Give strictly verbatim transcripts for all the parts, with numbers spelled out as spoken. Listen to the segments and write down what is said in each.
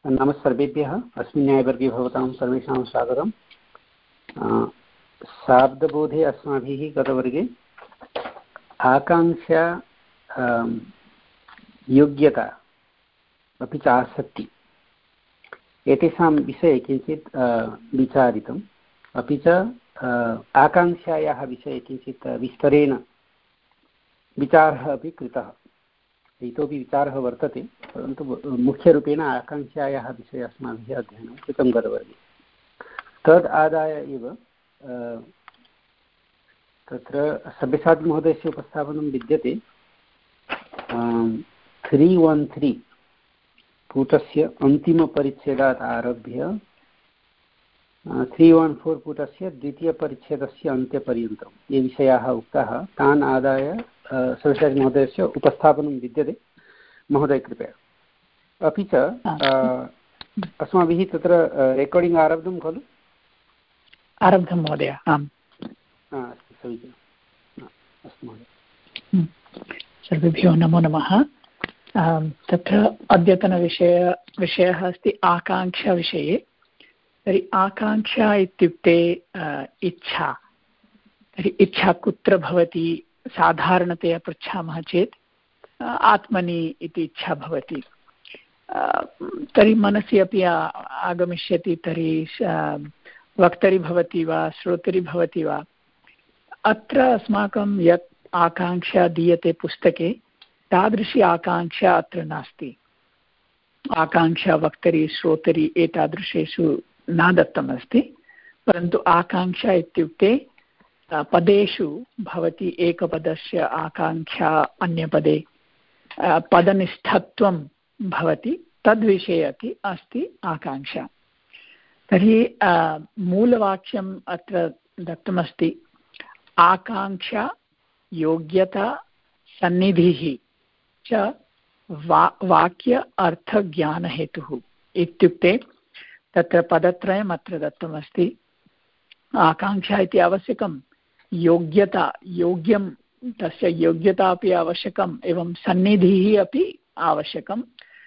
नमः सर्वेभ्यः। अस्मिन् न्यायवर्गे भवतां सर्वेषां स्वागतम्। शाब्दबोधे अस्माभिः गतवर्गे आकाङ्क्षा, योग्यता अपि च आसक्ति एतेषां विषये किञ्चित् विचारितम्, अपि च आकाङ्क्षायाः विषये किञ्चित् विस्तरेण विचारः अपि कृतः। इतोपि विचारः वर्तते, परन्तु मुख्यरूपेण आकाङ्क्षायाः विषये अस्माभिः अध्ययनं कृतं गतवर्गे। तद् आदाय एव तत्र सब्यसाचिमहोदयस्य उपस्थापनं विद्यते। त्री वन् त्री पुटस्य अन्तिमपरिच्छेदात् आरभ्य त्री वन् फोर् पुटस्य द्वितीयपरिच्छेदस्य अन्त्यपर्यन्तं ये विषयाः उक्ताः तान् आदाय सब्यसाचिमहोदयस्य उपस्थापनं विद्यते। महोदय कृपया। अपि च अस्माभिः तत्र रेकार्डिङ्ग् आरब्धं खलु? आरब्धं महोदय। आम्, अस्तु, समीचीनम्। अस्तु महोदय। सर्वेभ्यो नमो नमः। तत्र अद्यतनविषय विषयः अस्ति आकाङ्क्षाविषये। तर्हि आकाङ्क्षा इत्युक्ते इच्छा। तर्हि इच्छा कुत्र भवति? साधारणतया पृच्छामः चेत् आत्मनि इति इच्छा भवति। तर्हि मनसि अपि आगमिष्यति, तर्हि वक्तरि भवति वा श्रोतरि भवति वा। अत्र अस्माकं यत् आकाङ्क्षा दीयते पुस्तके तादृशी आकाङ्क्षा अत्र नास्ति। आकाङ्क्षा वक्तरि श्रोतरि एतादृशेषु न दत्तमस्ति, परन्तु आकाङ्क्षा इत्युक्ते पदेषु भवति एकपदस्य आकाङ्क्षा अन्यपदे पदनिष्ठत्वं भवति, तद्विषये अपि अस्ति आकाङ्क्षा। तर्हि मूलवाक्यम् अत्र दत्तमस्ति आकाङ्क्षा योग्यता सन्निधिः च वा वाक्य अर्थज्ञानहेतुः इत्युक्ते तत्र पदत्रयम् अत्र दत्तमस्ति। आकाङ्क्षा इति आवश्यकं, योग्यता योग्यं तस्य योग्यता अपि आवश्यकम्, एवं सन्निधिः अपि आवश्यकम्।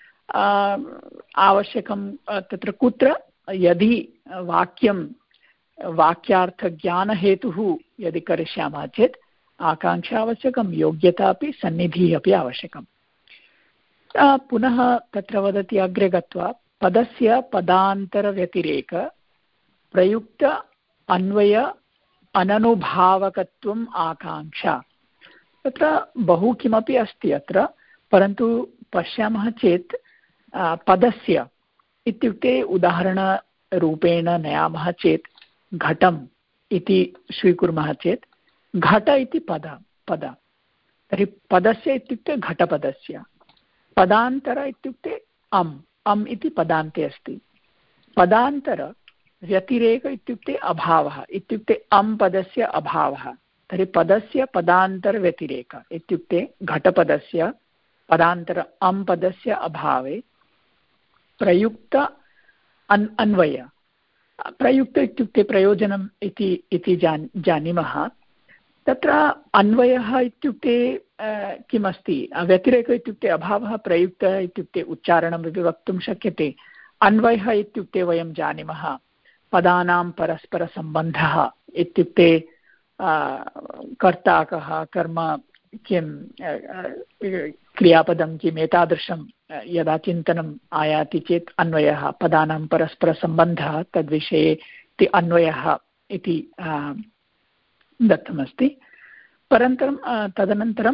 आवश्यकं तत्र कुत्र? यदि वाक्यं वाक्यार्थज्ञानहेतुः यदि करिष्यामः चेत् आकाङ्क्षा आवश्यकं, योग्यता अपि सन्निधिः अपि आवश्यकं। पुनः तत्र वदति अग्रे गत्वा पदस्य पदान्तरव्यतिरेक प्रयुक्त अन्वय अननुभावकत्वम् आकाङ्क्षा। तत्र बहु किमपि अस्ति अत्र, परन्तु पश्यामः चेत् पदस्य इत्युक्ते उदाहरणरूपेण नयामः चेत् घटम् इति स्वीकुर्मः चेत् घट इति पद पद तर्हि पदस्य इत्युक्ते घटपदस्य। पदान्तर इत्युक्ते अम् अम् इति पदान्ते अस्ति। पदान्तर व्यतिरेक इत्युक्ते अभावः, इत्युक्ते अम् पदस्य अभावः। तर्हि पदस्य पदान्तरव्यतिरेक इत्युक्ते घटपदस्य पदान्तर अम् पदस्य अभावे प्रयुक्त अन् अन्वय। प्रयुक्त इत्युक्ते प्रयोजनम् इति इति जान् जानीमः। तत्र अन्वयः इत्युक्ते किमस्ति? व्यतिरेक इत्युक्ते अभावः, प्रयुक्तः इत्युक्ते उच्चारणमपि वक्तुं शक्यते। अन्वयः इत्युक्ते वयं जानीमः पदानां परस्परसम्बन्धः, इत्युक्ते कर्ता कः, कर्म किं, क्रियापदं किम्, एतादृशं यदा चिन्तनम् आयाति चेत् अन्वयः, पदानां परस्परसम्बन्धः, तद्विषये इति अन्वयः इति दत्तमस्ति। परन्तु तदनन्तरं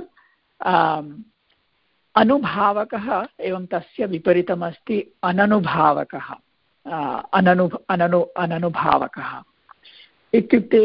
अनुभावकः एवं तस्य विपरीतमस्ति अननुभावकः। अननु अननु अननुभावकः इत्युक्ते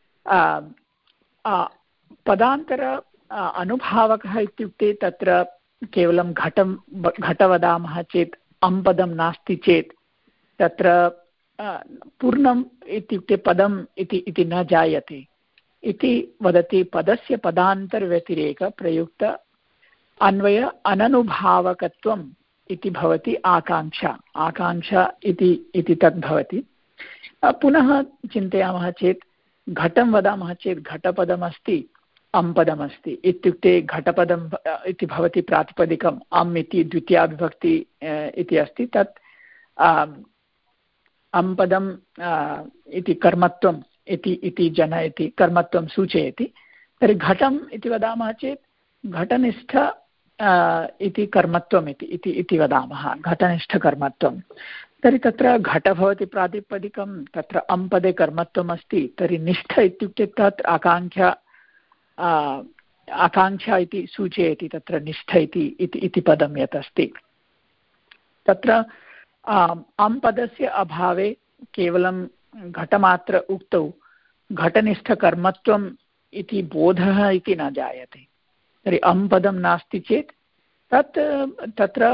पदान्तर अनुभावकः इत्युक्ते तत्र केवलं घटं घट वदामः चेत् अम् पदं नास्ति चेत् तत्र पूर्णम् इत्युक्ते पदम् इति इति न जायते इति वदति। पदस्य पदान्तरव्यतिरेक प्रयुक्त अन्वय अननुभावकत्वम् इति भवति आकाङ्क्षा। आकाङ्क्षा इति इति तद् भवति। पुनः चिन्तयामः चेत् घटं वदामः चेत् घटपदमस्ति, अम् पदमस्ति, इत्युक्ते घटपदम् इति भवति प्रातिपदिकम्, अम् इति द्वितीया विभक्ति इति अस्ति। तत् अम्पदम् इति कर्मत्वम् इति इति जन इति कर्मत्वं सूचयति, तर्हि घटम् इति वदामः चेत् घटनिष्ठ इति कर्मत्वम् इति इति इति वदामः, घटनिष्ठकर्मत्वं। तर्हि तत्र घट भवति प्रातिपदिकं, तत्र अम्पदे कर्मत्वम् अस्ति, तर्हि निष्ठ इत्युक्ते तत् आकाङ्क्षा आकाङ्क्षा इति सूचयति, तत्र निष्ठ इति इति पदं यत् अस्ति। तत्र अम्पदस्य अभावे केवलं घटमात्र उक्तौ घटनिष्ठकर्मत्वम् इति बोधः इति न जायते। तर्हि अम्पदं नास्ति चेत् तत् तत्र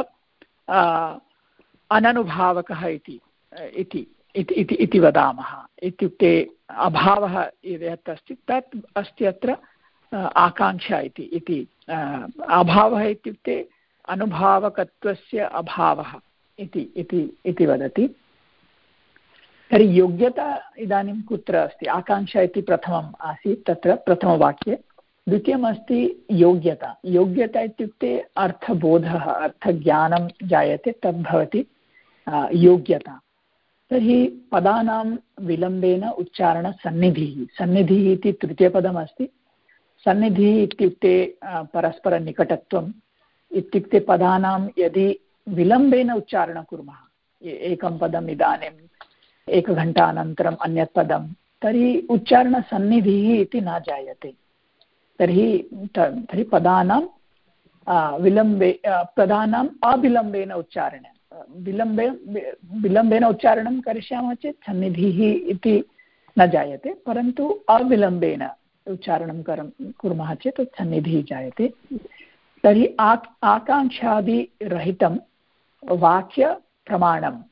अननुभावकः इति इति इति वदामः। इत्युक्ते अभावः यत् अस्ति तत् अस्ति अत्र आकाङ्क्षा इति इति अभावः इत्युक्ते अनुभावकत्वस्य अभावः इति इति इति वदति। तर्हि योग्यता इदानीं कुत्र अस्ति? आकाङ्क्षा इति प्रथमम् आसीत् तत्र प्रथमवाक्ये, द्वितीयमस्ति योग्यता। योग्यता इत्युक्ते अर्थबोधः, अर्थज्ञानं जायते, तद्भवति योग्यता। तर्हि पदानां विलम्बेन उच्चारणसन्निधिः, सन्निधिः इति तृतीयपदमस्ति। सन्निधिः इत्युक्ते परस्परनिकटत्वम्, इत्युक्ते पदानां यदि विलम्बेन उच्चारणं कुर्मः, एकं पदम् इदानीम् एकघण्टानन्तरम् अन्यत् पदं, तर्हि उच्चारणसन्निधिः इति न जायते। तर्हि तर्हि पदानां विलम्बे पदानाम् अविलम्बेन उच्चारणं विलम्बे विलम्बेन उच्चारणं करिष्यामः चेत् सन्निधिः इति न जायते, परन्तु अविलम्बेन उच्चारणं करं कुर्मः चेत् सन्निधिः जायते। तर्हि आ आकाङ्क्षादिरहितं वाक्यप्रमाणं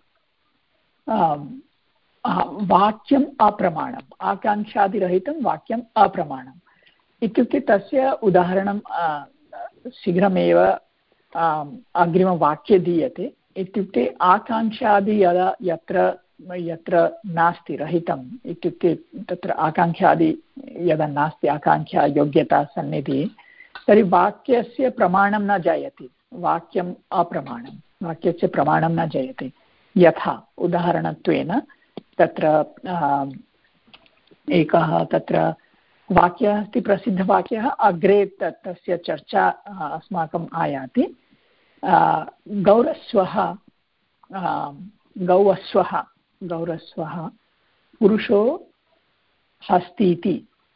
वाक्यम् अप्रमाणम्, आकाङ्क्षादिरहितं वाक्यम् अप्रमाणम् इत्युक्ते तस्य उदाहरणं शीघ्रमेव अग्रिमवाक्ये दीयते। इत्युक्ते आकाङ्क्षादि यदा यत्र यत्र नास्ति, रहितम् इत्युक्ते तत्र आकाङ्क्षादि यदा नास्ति, आकाङ्क्षा योग्यता सन्निधिः, तर्हि वाक्यस्य प्रमाणं न जायते, वाक्यम् अप्रमाणं, वाक्यस्य प्रमाणं न जायते। यथा उदाहरणत्वेन तत्र एकः तत्र वाक्यः अस्ति, प्रसिद्धवाक्यः, अग्रे तस्य चर्चा अस्माकम् आयाति। गौरस्वः गौवस्वः गौरस्वः पुरुषो हस्तीति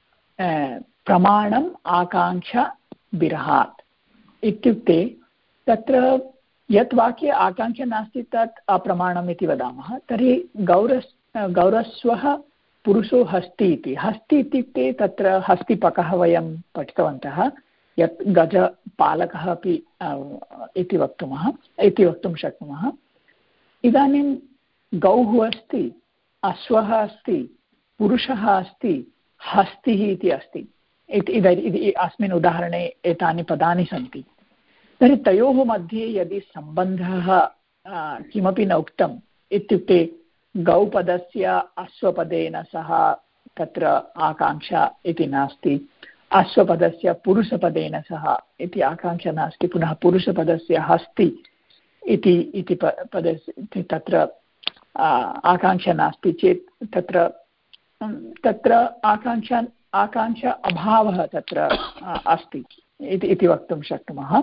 प्रमाणम् आकाङ्क्षा विरहात्। इत्युक्ते तत्र यत् वाक्ये आकाङ्क्षा नास्ति तत् अप्रमाणम् इति वदामः। तर्हि गौरस् गौरस्वः पुरुषो हस्ति इति, हस्ति इत्युक्ते तत्र हस्तिपकः वयं पठितवन्तः, यत् गजपालकः अपि इति वक्तुमः इति वक्तुं शक्नुमः। इदानीं गौः अस्ति, अश्वः अस्ति, पुरुषः अस्ति, हस्तिः इति अस्ति इति अस्मिन् उदाहरणे एतानि पदानि सन्ति। तर्हि तयोः मध्ये यदि सम्बन्धः किमपि न उक्तम्, इत्युक्ते गौपदस्य अश्वपदेन सह तत्र आकाङ्क्षा इति नास्ति, अश्वपदस्य पुरुषपदेन सह इति आकाङ्क्षा नास्ति, पुनः पुरुषपदस्य हस्ति इति इति पदस्य तत्र आकाङ्क्षा नास्ति चेत् तत्र तत्र आकाङ्क्षा आकाङ्क्षा अभावः तत्र अस्ति इति इति वक्तुं शक्नुमः।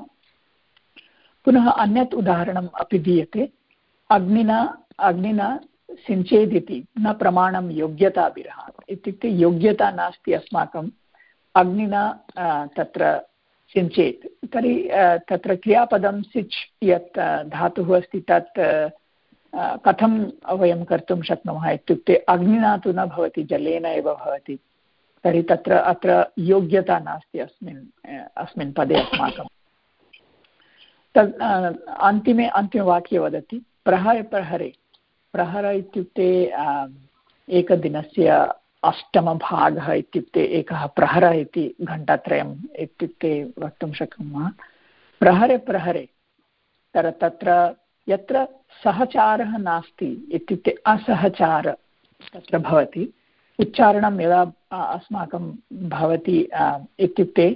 पुनः अन्यत् उदाहरणम् अपि दीयते, अग्निना अग्निना सिञ्चेदिति न प्रमाणं योग्यता विरहात्। इत्युक्ते योग्यता नास्ति अस्माकम्, अग्निना तत्र सिञ्चेत्, तर्हि तत्र क्रियापदं सिच् यत् धातुः अस्ति तत् कथं वयं कर्तुं शक्नुमः? इत्युक्ते अग्निना तु न भवति, जलेन एव भवति। तर्हि तत्र अत्र योग्यता नास्ति अस्मिन् अस्मिन् पदे अस्माकं। तद् अन्तिमे अन्तिमवाक्ये वदति प्रहर प्रहरे। प्रहर इत्युक्ते एकदिनस्य अष्टमभागः इत्युक्ते एकः प्रहरः इति घण्टात्रयम् इत्युक्ते वक्तुं शक्नुमः। प्रहरे प्रहरे तर तत्र यत्र सहचारः नास्ति इत्युक्ते असहचार तत्र भवति, उच्चारणं यदा अस्माकं भवति इत्युक्ते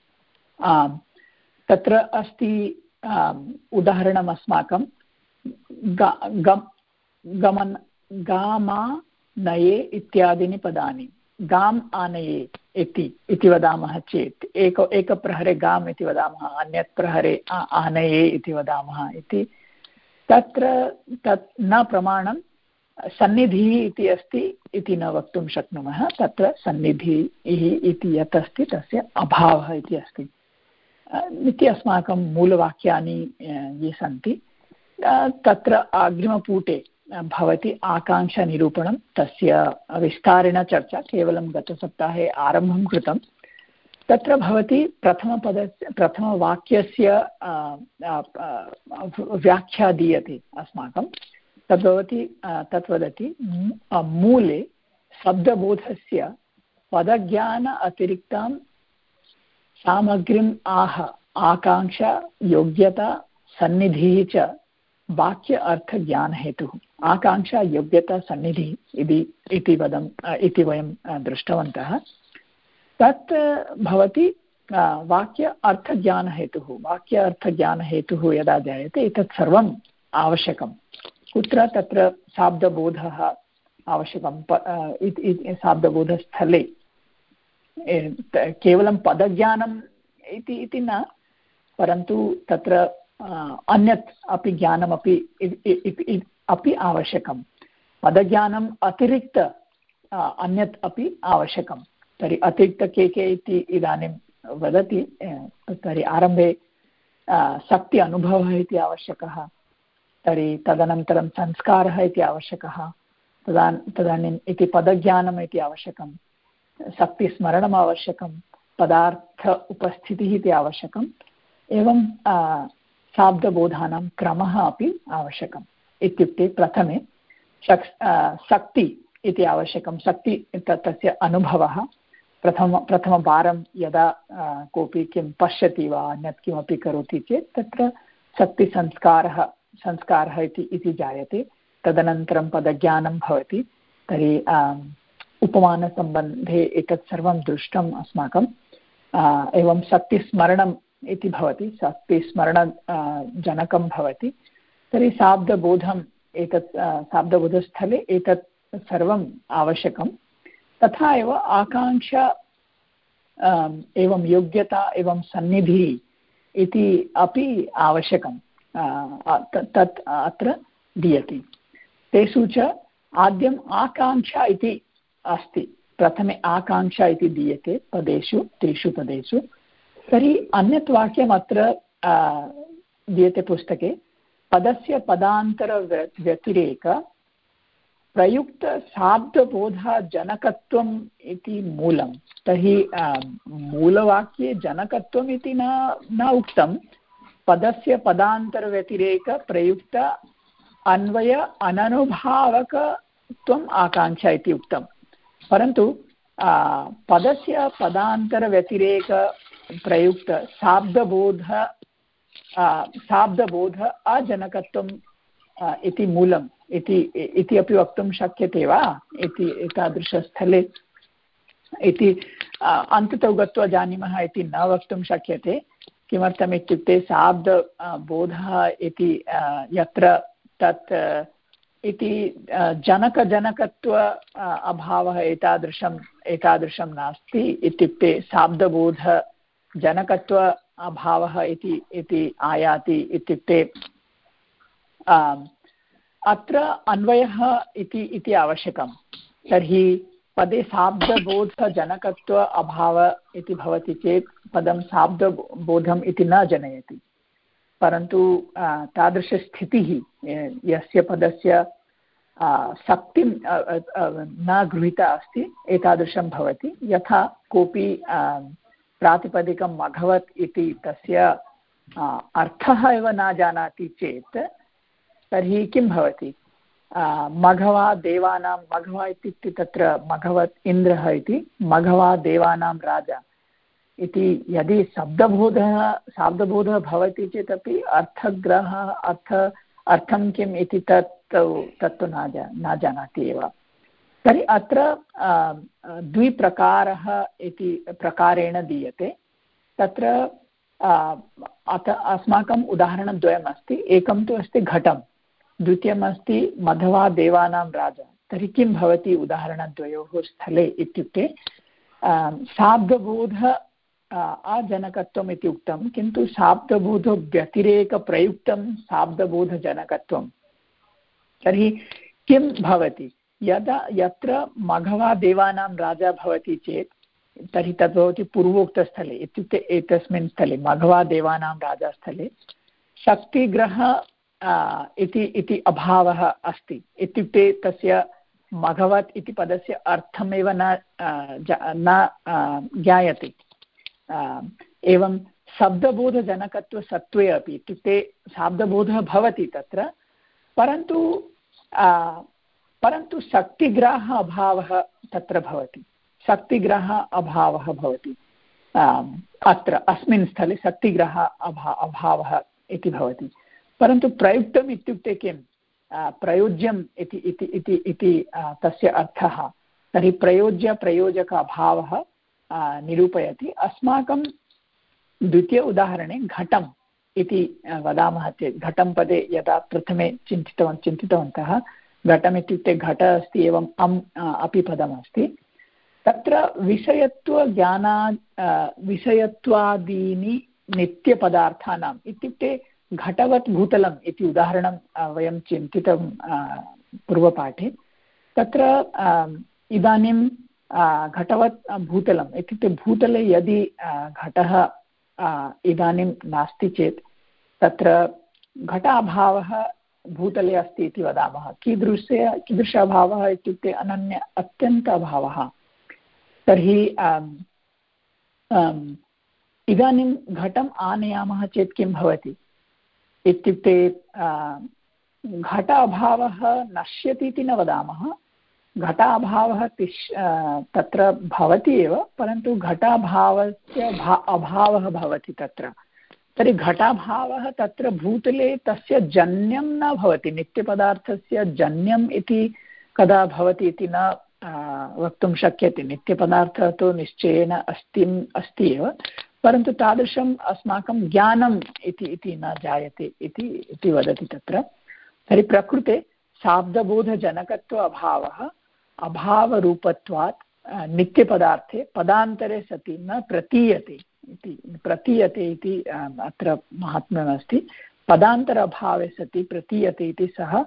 तत्र अस्ति उदाहरणम् अस्माकं गमन गामानये इत्यादीनि पदानि गाम् आनये इति इति वदामः चेत् एक एकप्रहरे गाम् इति वदामः, अन्यत् प्रहरे आनये इति वदामः इति तत्र तत् न प्रमाणं। सन्निधिः इति अस्ति इति न वक्तुं शक्नुमः। तत्र सन्निधिः इति यत् अस्ति तस्य अभावः इति अस्ति इति अस्माकं मूलवाक्यानि ये सन्ति। तत्र अग्रिमपुटे भवति आकाङ्क्षानिरूपणं, तस्य विस्तारेण चर्चा केवलं गतसप्ताहे आरम्भं कृतं। तत्र भवति प्रथमपदस्य प्रथमवाक्यस्य व्याख्या दीयते अस्माकं। तद्भवति तत् वदति मूले शब्दबोधस्य पदज्ञान अतिरिक्तां सामग्रीम् आह आकाङ्क्षा योग्यता सन्निधिः च वाक्य अर्थज्ञानहेतुः। आकाङ्क्षा योग्यता सन्निधिः इति इति वदम् इति वयं दृष्टवन्तः। तत् भवति वाक्य अर्थज्ञानहेतुः। वाक्य अर्थज्ञानहेतुः यदा जायते एतत् सर्वम् आवश्यकं। कुत्र? तत्र शाब्दबोधः आवश्यकं। शाब्दबोधस्थले केवलं पदज्ञानम् इति इति न, परन्तु तत्र अन्यत् अपि ज्ञानमपि अपि आवश्यकं। पदज्ञानम् अतिरिक्त अन्यत् अपि आवश्यकं। तर्हि अतिरिक्त के के इति इदानीं वदति। तर्हि आरम्भे शक्ति अनुभवः इति आवश्यकः, तर्हि तदनन्तरं संस्कारः इति आवश्यकः, तदा तदानीम् इति पदज्ञानम् इति आवश्यकं, शक्तिस्मरणम् आवश्यकं, पदार्थ उपस्थितिः इति आवश्यकम्, एवं शाब्दबोधानां क्रमः अपि आवश्यकम्। इत्युक्ते प्रथमे शक् शक्ति इति आवश्यकं। शक्ति तस्य अनुभवः प्रथम प्रथमवारं यदा कोऽपि किं पश्यति वा अन्यत् किमपि करोति चेत् तत्र शक्तिसंस्कारः संस्कारः इति इति जायते। तदनन्तरं पदज्ञानं भवति। तर्हि उपमानसम्बन्धे एतत् सर्वं दृष्टम् अस्माकं। एवं शक्तिस्मरणम् इति भवति, शक्तिस्मरण जनकं भवति। तर्हि शाब्दबोधम् एतत् शाब्दबोधस्थले एतत् सर्वम् आवश्यकं। तथा एव आकाङ्क्षा एवं योग्यता एवं सन्निधिः इति अपि आवश्यकं। तत् अत्र दीयते। तेषु च आद्यम् आकाङ्क्षा इति अस्ति। प्रथमे आकाङ्क्षा इति दीयते पदेषु, त्रिषु पदेषु। तर्हि अन्यत् वाक्यम् अत्र दीयते पुस्तके। पदस्य पदान्तरव्यतिरेक प्रयुक्तशाब्दबोधजनकत्वम् इति मूलं। तर्हि मूलवाक्ये जनकत्वम् इति न न उक्तं। पदस्य पदान्तरव्यतिरेक प्रयुक्त अन्वय अननुभावकत्वम् आकाङ्क्षा इति उक्तं। परन्तु पदस्य पदान्तरव्यतिरेक प्रयुक्त शाब्दबोध शाब्दबोध अजनकत्वम् इति मूलम् इति इति अपि वक्तुं शक्यते वा इति एतादृशस्थले इति अन्ततो गत्वा जानीमः इति न वक्तुं शक्यते। किमर्थम् इत्युक्ते शाब्दबोधः इति यत्र तत् इति जनकजनकत्व अभावः एतादृशम् एतादृशं नास्ति। इत्युक्ते शाब्दबोध जनकत्व अभावः इति इति आयाति। इत्युक्ते अत्र अन्वयः इति इति आवश्यकं। तर्हि पदे शाब्दबोधजनकत्व अभाव इति भवति चेत् पदं शाब्दबोधम् इति न जनयति। परन्तु तादृशस्थितिः यस्य पदस्य शक्तिं न गृहीता अस्ति एतादृशं भवति। यथा कोऽपि प्रातिपदिकं मघवत् इति तस्य अर्थः एव न जानाति चेत् तर्हि किं भवति? मघवा देवानां, मघवा इत्युक्ते तत्र मघवत् इन्द्रः इति, मघवा देवानां राजा इति यदि शब्दबोधः शाब्दबोधः भवति चेत् अपि अर्थग्रहः अर्थ अर्थं किम् इति तत् तत्तु न जा न जानाति एव। तर्हि अत्र द्विप्रकारः इति प्रकारेण दीयते। तत्र अत अस्माकम् उदाहरणद्वयम् अस्ति। एकं तु अस्ति घटं। द्वितीयमस्ति मघवा देवानां राजा, तर्हि किं भवति उदाहरणद्वयोः स्थले इत्युक्ते शाब्दबोध अजनकत्वम् इति उक्तं, किन्तु शाब्दबोधव्यतिरेकप्रयुक्तं शाब्दबोधजनकत्वं। तर्हि किं भवति, यदा यत्र मघवा देवानां राजा भवति चेत् तर्हि तद् भवति पूर्वोक्तस्थले, इत्युक्ते एतस्मिन् स्थले मघवा देवानां राजास्थले शक्तिग्रह इति इति अभावः अस्ति, इत्युक्ते तस्य मघवत् इति पदस्य अर्थमेव न न ज्ञायते। एवं शब्दबोधजनकत्वसत्त्वे अपि, इत्युक्ते शाब्दबोधः भवति तत्र, परन्तु परन्तु शक्तिग्राह अभावः तत्र भवति, शक्तिग्रह अभावः भवति अत्र अस्मिन् स्थले शक्तिग्रह अभा अभावः इति भवति। परन्तु प्रयुक्तम् इत्युक्ते किं, प्रयोज्यम् इति इति इति इति तस्य अर्थः। तर्हि प्रयोज्य प्रयोजक अभावः निरूपयति। अस्माकं द्वितीय उदाहरणे घटम् इति वदामः चेत्, घटं पदे यदा प्रथमे चिन्तितवन् चिन्तितवन्तः घटम् इत्युक्ते घट अस्ति, एवम् अम् अपि पदमस्ति। तत्र विषयत्वज्ञाना विषयत्वादीनि नित्यपदार्थानाम्, इत्युक्ते घटवत् भूतलम् इति उदाहरणं वयं चिन्तितं पूर्वपाठे। तत्र इदानीं घटवत् भूतलम् इत्युक्ते भूतले यदि घटः इदानीं नास्ति चेत् तत्र घटाभावः भूतले अस्ति इति वदामः। कीदृशः कीदृश अभावः इत्युक्ते अनन्य अत्यन्त अभावः। तर्हि इदानीं घटम् आनयामः चेत् किं भवति इत्युक्ते घटाभावः नश्यति इति न वदामः, घटाभावः तिष् तत्र भवति एव, परन्तु घटाभावस्य भा अभावः भवति तत्र। तर्हि घटाभावः तत्र भूतले तस्य जन्यं न भवति, नित्यपदार्थस्य जन्यम् इति कदा भवति इति न वक्तुं शक्यते। नित्यपदार्थः तु निश्चयेन अस्ति अस्ति एव, परन्तु तादृशम् अस्माकं ज्ञानम् इति इति न जायते इति इति वदति तत्र। तर्हि प्रकृते शाब्दबोधजनकत्व अभावः अभावरूपत्वात् नित्यपदार्थे पदान्तरे सति न प्रतीयते इति प्रतीयते इति अत्र महात्म्यमस्ति। पदान्तर अभावे सति प्रतीयते इति सः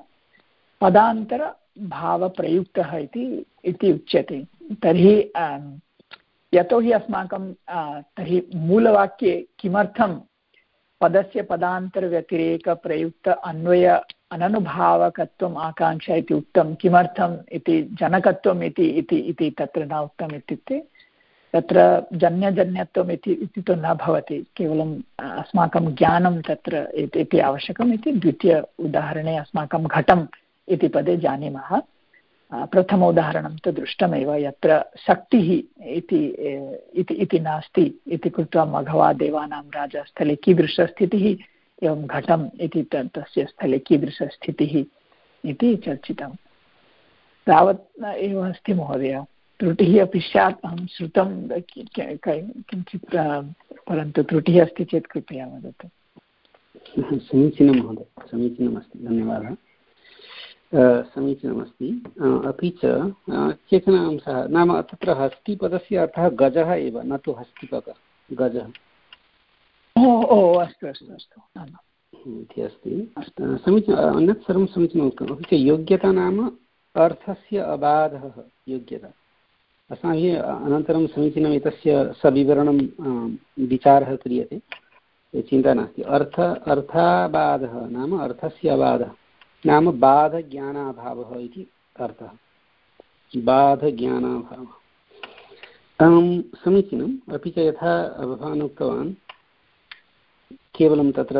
पदान्तरभावप्रयुक्तः इति इति उच्यते। तर्हि यतोहि अस्माकं तर्हि मूलवाक्ये किमर्थं पदस्य पदान्तरव्यतिरेकप्रयुक्त अन्वय अननुभावकत्वम् आकाङ्क्षा इति उक्तं, किमर्थम् इति जनकत्वम् इति इति इति तत्र न उक्तम् इत्युक्ते तत्र जन्यजन्यत्वम् इति इति तु न भवति, केवलम् अस्माकं ज्ञानं तत्र इति आवश्यकम् इति द्वितीय उदाहरणे अस्माकं घटम् इति पदे जानीमः। प्रथम उदाहरणं तु दृष्टमेव, यत्र शक्तिः इति इति नास्ति इति कृत्वा मघवा देवानां राजास्थले कीदृशस्थितिः, एवं घटम् इति तस्य स्थले कीदृशस्थितिः इति चर्चितं। तावत् एव अस्ति महोदय। त्रुटिः अपि स्यात्, अहं श्रुतं किञ्चित्, परन्तु त्रुटिः अस्ति चेत् कृपया वदतु। समीचीनं महोदय, समीचीनमस्ति, धन्यवादः। समीचीनमस्ति। अपि च केचन अंशः, नाम तत्र हस्तिपदस्य अर्थः गजः एव, न तु हस्तिपदः, गजः। ओ ओ अस्तु अस्तु अस्तु इति अस्ति। समीचीनं, अन्यत् सर्वं समीचीनम् उक्तम्। अपि च योग्यता नाम अर्थस्य अबाधः योग्यता। अस्माभिः अनन्तरं समीचीनम् एतस्य सविवरणं विचारः क्रियते, चिन्ता नास्ति। अर्थ अर्थाबाधः नाम अर्थस्य अबाधः नाम बाधज्ञानाभावः इति अर्थः, बाधज्ञानाभावः। समीचीनम्। अपि च यथा भवान् उक्तवान्, केवलं तत्र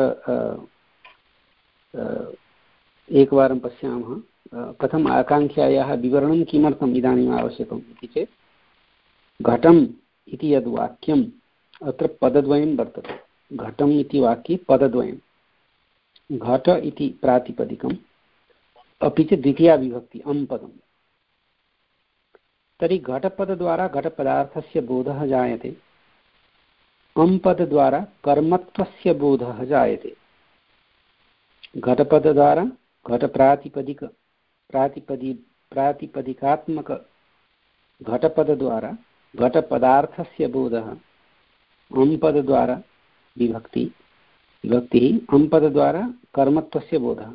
एकवारं पश्यामः कथम् आकाङ्क्षायाः विवरणं किमर्थम् इदानीम् आवश्यकम् इति चेत्, घटम् इति यद् वाक्यम् अत्र पदद्वयं वर्तते। घटम् इति वाक्ये पदद्वयं, घट इति प्रातिपदिकम्, अपि च द्वितीया विभक्ति अं पदम्। तर्हि घटपदद्वारा घटपदार्थस्य बोधः जायते, अं पदद्वारा कर्मत्वस्य बोधः जायते। घटपदद्वारा घटप्रातिपदिक प्रातिपदि प्रातिपदिकात्मक घटपदद्वारा घटपदार्थस्य बोधः अम्पदद्वारा विभक्ति विभक्तिः अम्पदद्वारा कर्मत्वस्य बोधः।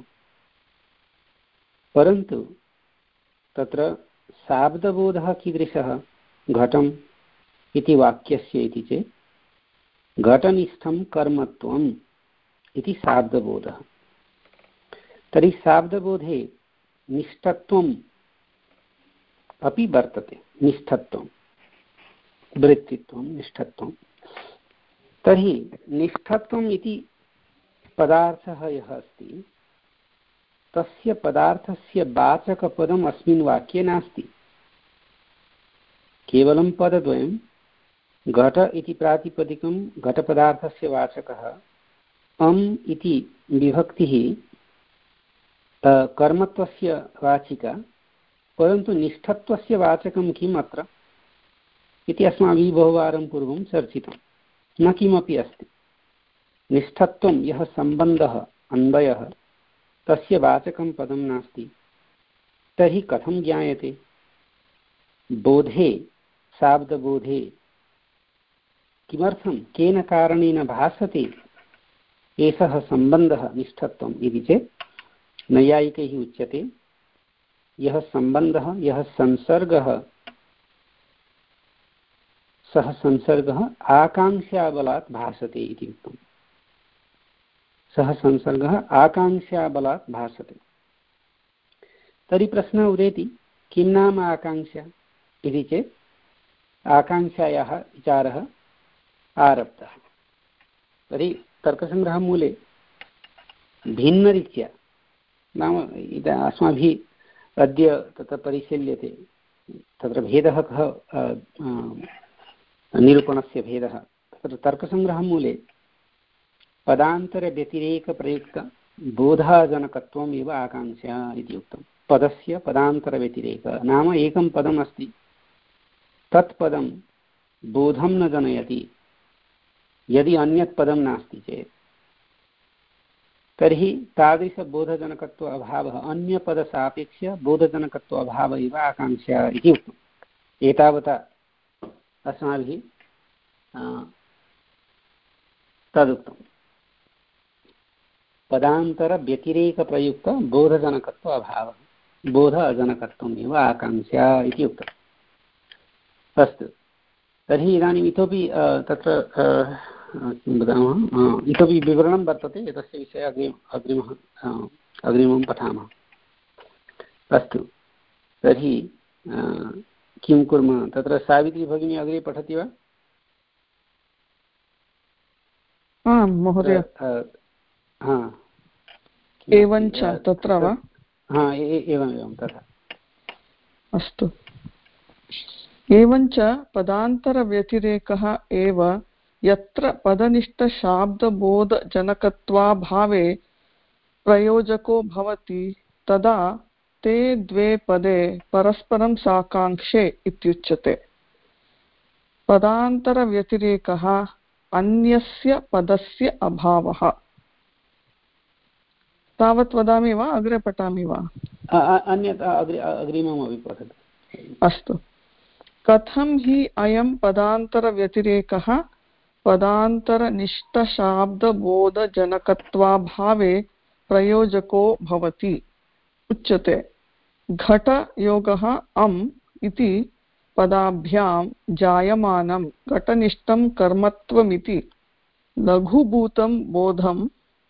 परन्तु तत्र शाब्दबोधः कीदृशः घटम् इति वाक्यस्य इति चेत् घटनिष्ठं कर्मत्वम् इति शाब्दबोधः। तर्हि शाब्दबोधे निष्ठत्वम् अपि वर्तते, निष्ठत्वं वृत्तित्वं निष्ठत्वं। तर्हि निष्ठत्वम् इति पदार्थः यः अस्ति तस्य पदार्थस्य वाचकपदम् अस्मिन् वाक्ये नास्ति। केवलं पदद्वयं घट इति प्रातिपदिकं घटपदार्थस्य वाचकः अम् इति विभक्तिः कर्मत्वस्य वाचिका, परन्तु निष्ठत्वस्य वाचकं किम् अत्र इति अस्माभिः बहुवारं पूर्वं चर्चितं। न किमपि अस्ति। निष्ठत्वं यः सम्बन्धः अन्वयः तस्य वाचकं पदं नास्ति। तर्हि कथं ज्ञायते? बोधे शाब्दबोधे किमर्थं केन कारणेन भासते एषः सम्बन्धः निष्ठत्वम् इति चेत् नैयायिकैः उच्यते यः सम्बन्धः यः संसर्गः सः संसर्गः आकाङ्क्षाबलात् भासते इति उक्तम्। सः संसर्गः आकाङ्क्षाबलात् भासते। तर्हि प्रश्नः उदेति किं नाम आकाङ्क्षा इति चेत् आकाङ्क्षायाः विचारः आरब्धः। तर्हि तर्कसङ्ग्रहमूले भिन्नरीत्या नाम अस्माभिः अद्य तत्र परिशील्यते तत्र भेदः कः निरूपणस्य भेदः। तत्र तर्कसङ्ग्रहमूले पदान्तरव्यतिरेकप्रयुक्तबोधाजनकत्वम् एव आकाङ्क्षा इति उक्तं। पदस्य पदान्तरव्यतिरेक नाम एकं पदम् अस्ति, तत्पदं बोधं न जनयति यदि अन्यत् पदं नास्ति चेत् तर्हि तादृशबोधजनकत्व अभावः अन्यपदसापेक्ष्य बोधजनकत्व अभावः एव आकाङ्क्षा इति उक्तम्। एतावता अस्माभिः तदुक्तम्। पदान्तरव्यतिरेकप्रयुक्त बोधजनकत्व अभावः बोध अजनकत्वम् एव आकाङ्क्षा इति उक्तम्। अस्तु, तर्हि इदानीम् इतोपि तत्र किं वदामः इतोपि विवरणं वर्तते एतस्य विषये अग्रिम अग्रिमः अग्रिमं पठामः। अस्तु, तर्हि किं कुर्मः? तत्र सावित्री भगिनी अग्रे पठति वा? आं महोदय। एवञ्च तत्र वा? हा, एवम् एवं तथा। अस्तु। एवञ्च पदान्तरव्यतिरेकः एव यत्र पदनिष्ठशाब्दबोधजनकत्वाभावे प्रयोजको भवति तदा ते द्वे पदे परस्परं साकाङ्क्षे इत्युच्यते। पदान्तरव्यतिरेकः अन्यस्य पदस्य अभावः। तावत् वदामि वा अग्रे पठामि वा? अन्यत् अग्रिममपि पठतु। अस्तु। कथं हि अयं पदान्तरव्यतिरेकः पदान्तरनिष्ठशाब्दबोधजनकत्वाभावे प्रयोजको भवति उच्यते। घटयोगः अम् इति पदाभ्यां जायमानं घटनिष्ठं कर्मत्वमिति लघुभूतं बोधं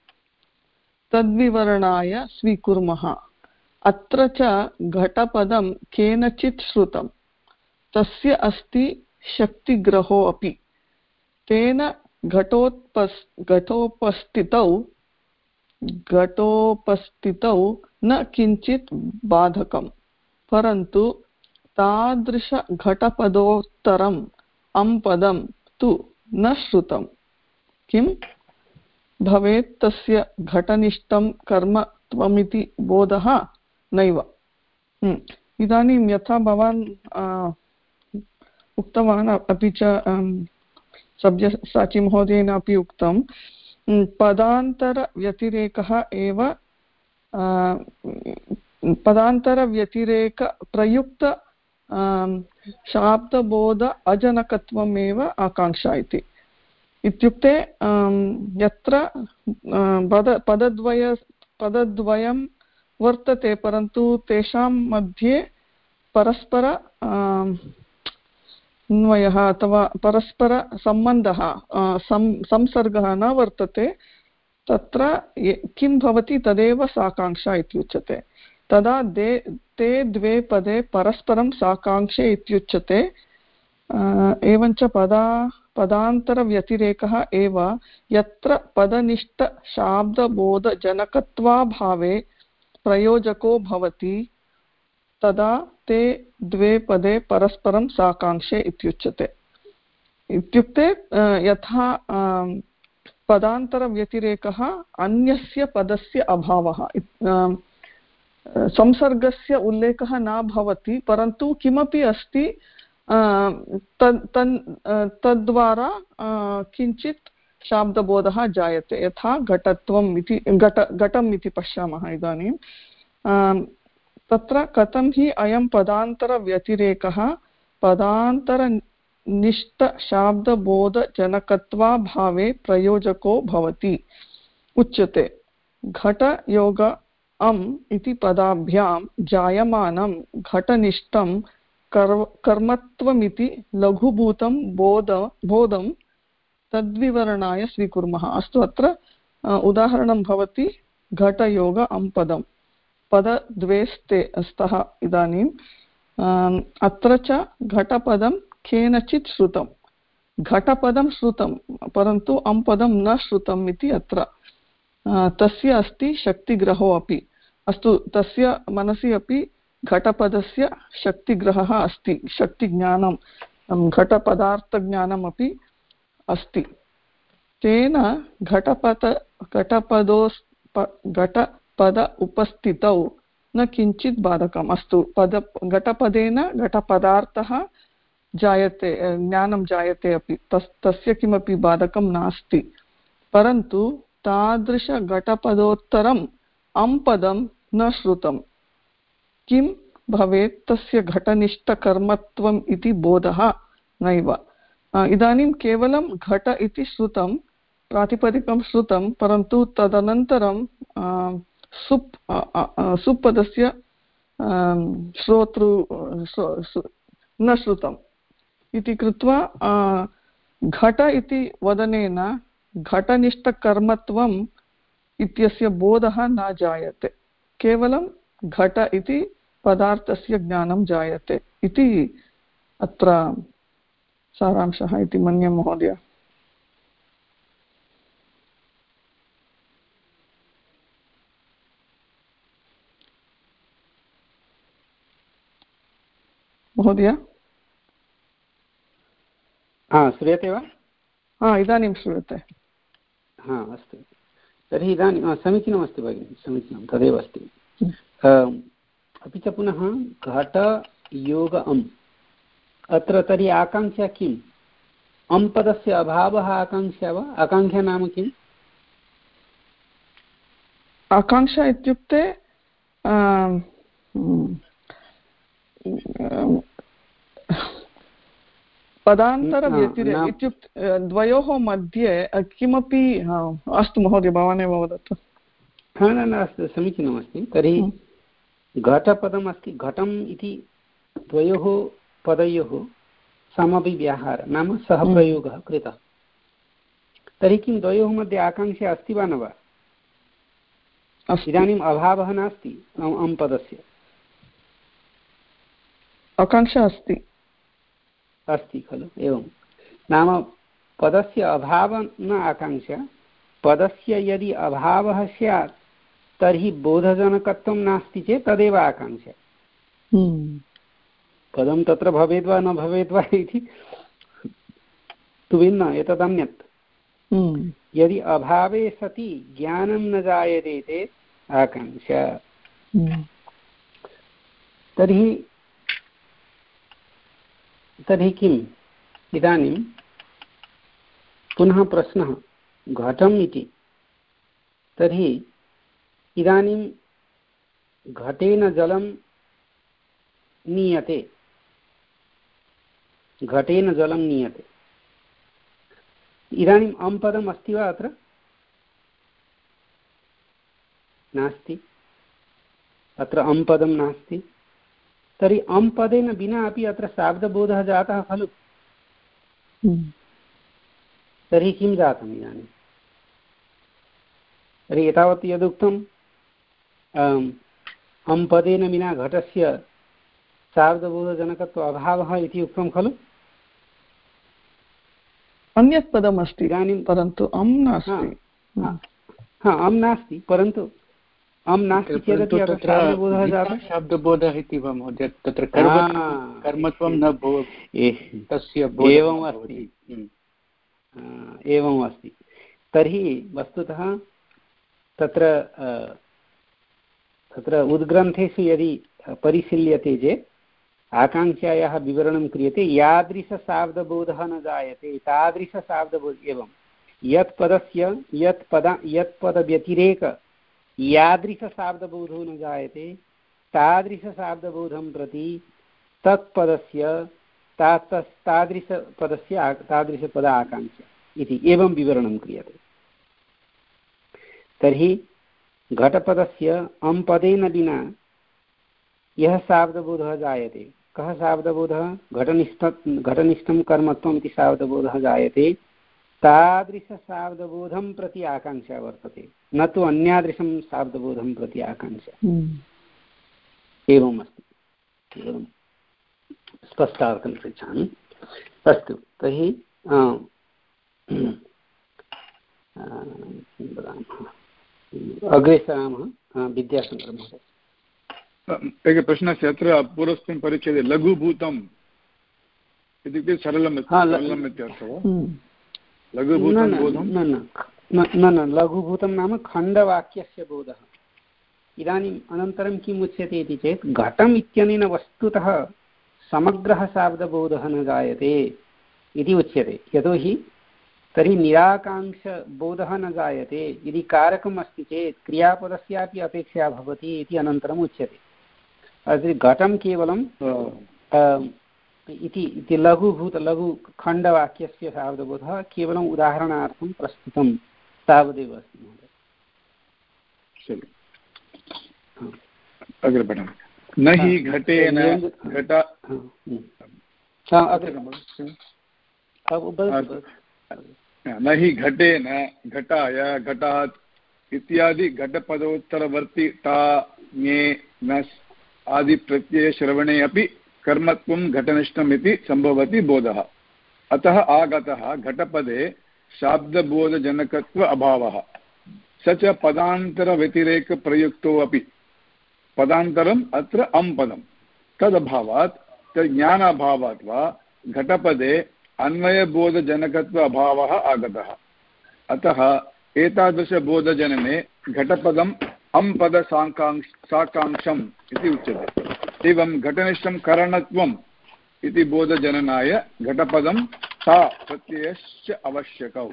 तद्विवरणाय स्वीकुर्मः। अत्र च घटपदं केनचित् श्रुतं, तस्य अस्ति शक्तिग्रहो अपि। तेन घटोत्पस् घटोपस्थितौ घटोपस्थितौ न किञ्चित् बाधकं, परन्तु तादृशघटपदोत्तरम् अम्पदं तु न श्रुतं। किं भवेत् तस्य घटनिष्ठं कर्मत्वमिति बोधः? नैव। इदानीं यथा भवान् उक्तवान्, अपि च सब्जसाची महोदयेन अपि उक्तं, पदान्तरव्यतिरेकः एव पदान्तरव्यतिरेकप्रयुक्त शाब्दबोध अजनकत्वमेव आकाङ्क्षा इति इत्युक्ते यत्र पद पदद्वय पदद्वयं वर्तते परन्तु तेषां मध्ये परस्पर अन्वयः अथवा परस्परसम्बन्धः संसर्गः न वर्तते तत्र किं भवति तदेव साकाङ्क्षा इत्युच्यते। तदा दे ते द्वे पदे परस्परं साकाङ्क्षे इत्युच्यते। एवञ्च पदा पदान्तरव्यतिरेकः एव यत्र पदनिष्ठशाब्दबोधजनकत्वाभावे प्रयोजको भवति तदा ते द्वे पदे परस्परं साकाङ्क्षे इत्युच्यते। इत्युक्ते यथा पदान्तरव्यतिरेकः अन्यस्य पदस्य अभावः, संसर्गस्य उल्लेखः न भवति परन्तु किमपि अस्ति तद्द्वारा किञ्चित् शाब्दबोधः जायते, यथा घटत्वम् इति घट घटम् इति पश्यामः इदानीं। तत्र कथं हि अयं पदान्तरव्यतिरेकः पदान्तरनिष्ठशाब्दबोधजनकत्वाभावे प्रयोजको भवति उच्यते। घटयोग अम् इति पदाभ्यां जायमानं घटनिष्ठं कर्मत्वमिति लघुभूतं बोध बोधं तद्विवरणाय स्वीकुर्मः। अस्तु, अत्र उदाहरणं भवति घटयोग अम् पदं पदद्वे स्ते स्तः इदानीम् अत्र च घटपदं केनचित् श्रुतं, घटपदं श्रुतं परन्तु अम् पदं न श्रुतम् इति अत्र तस्य अस्ति शक्तिग्रहो अपि। अस्तु, तस्य मनसि अपि घटपदस्य शक्तिग्रहः अस्ति, शक्तिज्ञानं घटपदार्थज्ञानमपि अस्ति। तेन घटपद घटपदो घटपद उपस्थितौ न किञ्चित् बाधकम्। अस्तु, पद घटपदेन घटपदार्थः जायते, ज्ञानं जायते अपि, तस् तस्य किमपि बाधकं नास्ति, परन्तु तादृशघटपदोत्तरम् अम् पदं न श्रुतं। किं भवेत् तस्य घटनिष्ठकर्मत्वम् इति बोधः नैव। इदानीं केवलं घट इति श्रुतं, प्रातिपदिकं श्रुतं, परन्तु तदनन्तरं सुप् सुप् पदस्य श्रोतृ न श्रुतम् इति कृत्वा घट इति वदनेन घटनिष्ठकर्मत्वम् इत्यस्य बोधः न जायते, केवलं घट इति पदार्थस्य ज्ञानं जायते इति अत्र सारांशः इति मन्ये महोदय। महोदय हा, श्रूयते वा? हा, इदानीं श्रूयते। हा, अस्तु, तर्हि इदानीं समीचीनमस्ति भगिनि, समीचीनं, तदेव अस्ति। अपि च पुनः घट योग अम्, अत्र तर्हि आकाङ्क्षा किम्? अम् पदस्य अभावः आकाङ्क्षा वा? आकाङ्क्षा नाम किम्? आकाङ्क्षा इत्युक्ते पदान्तरव्यतिरेक इत्युक्ते द्वयोः मध्ये किमपि। अस्तु महोदय, भवानेव वदतु। न न अस्तु, समीचीनमस्ति। तर्हि घटपदम् अस्ति, घटम् इति द्वयोः पदयोः समभिव्याहार नाम सह प्रयोगः कृतः। तर्हि किं द्वयोः मध्ये आकाङ्क्षा अस्ति वा न वा? इदानीम् अभावः नास्ति अम् पदस्य, आकाङ्क्षा अस्ति अस्ति खलु? एवं नाम पदस्य अभावः न आकाङ्क्षा, पदस्य यदि अभावः स्यात् तर्हि बोधजनकत्वं नास्ति चेत् तदेव आकाङ्क्षा। पदं तत्र भवेद् वा न भवेद् वा इति तु भिन्न, एतदन्यत्। यदि अभावे सति ज्ञानं न जायते चेत् आकाङ्क्षा। तर्हि तर्हि किम्? इदानीं पुनः प्रश्नः, घटम् इति, तर्हि इदानीं घटेन जलं नीयते, घटेन जलं नीयते। इदानीम् अम् पदम् अस्ति वा अत्र? नास्ति, अत्र अम् पदं नास्ति। तर्हि अम् पदेन विना अपि अत्र शाब्दबोधः जातः खलु। तर्हि किं जातम् इदानीं? तर्हि एतावत् यदुक्तम् अम् पदेन विना घटस्य शाब्दबोधजनकत्व अभावः इति उक्तं खलु। अन्यत् पदमस्ति इदानीं, परन्तु अम् नास्ति। हा, अम् नास्ति, परन्तु अम् नास्ति चेदपि अत्र शाब्दबोधः जातः। शाब्दबोधः इति वा महोदय? तत्र कर्मत्वं न भवति, तस्य एवम् अस्ति, एवम् अस्ति। तर्हि वस्तुतः तत्र तत्र उद्ग्रन्थेषु यदि परिशील्यते चेत् आकाङ्क्षायाः विवरणं क्रियते, यादृशशाब्दबोधः न जायते, तादृशशाब्दबोधः। एवं यत् पदस्य यत् पद यत् पदव्यतिरेक यादृशशाब्दबोधो न जायते, तादृशशाब्दबोधं प्रति तत्पदस्य तादृशपदस्य तादृशपद आकाङ्क्षा इति एवं विवरणं क्रियते। तर्हि घटपदस्य अम् पदेन विना यः शाब्दबोधः जायते, कः शाब्दबोधः? घटनिष्ठ घटनिष्ठं कर्मत्वम् इति शाब्दबोधः जायते, तादृशशाब्दबोधं प्रति आकाङ्क्षा वर्तते, न तु अन्यादृशं शाब्दबोधं प्रति आकाङ्क्षा। एवम् अस्ति, एवं स्पष्टार्थं पृच्छामि। अस्तु, तर्हि किं वदामः, अग्रे सरामः। विद्याशङ्कर महोदय। एकः प्रश्नः अस्ति अत्र पूर्वस्मिन् परिच्छेदे लघुभूतम् इत्युक्ते सरलम् सरलम् इत्यर्थः वा? लघुभूतं बोधं न न लघुभूतं नाम खण्डवाक्यस्य बोधः। इदानीम् अनन्तरं किम् उच्यते इति चेत् घटम् इत्यनेन वस्तुतः समग्रः शाब्दबोधः न जायते इति उच्यते। यतोहि तर्हि निराकाङ्क्षबोधः न जायते यदि कारकम् अस्ति चेत् क्रियापदस्यापि अपेक्षा भवति इति अनन्तरम् उच्यते। तर्हि घटं केवलं इति लघुभूत लघुखण्डवाक्यस्य शाब्दबोधः केवलम् उदाहरणार्थं प्रस्तुतं, तावदेव अस्ति महोदय। अग्रे पठामि। न हि घटेन घट न हि घटेन घटाय घटात् इत्यादि घटपदोत्तरवर्ति ता ङे नस् आदि प्रत्ययश्रवणे अपि कर्मत्वं घटनिष्ठम् इति सम्भवति बोधः। अतः आगतः घटपदे शाब्दबोधजनकत्व अभावः, स च पदान्तरव्यतिरेकप्रयुक्तो अपि। पदान्तरम् अत्र अम् पदं, तदभावात् तज्ज्ञानाभावात् वा घटपदे अन्वयबोधजनकत्व अभावः आगतः। अतः एतादृशबोधजनने घटपदम् अम् पदसाकाङ्क्ष साकाङ्क्षम् इति उच्यते। एवं घटनिष्ठं करणत्वम् इति बोधजननाय घटपदं ता प्रत्ययश्च आवश्यकौ।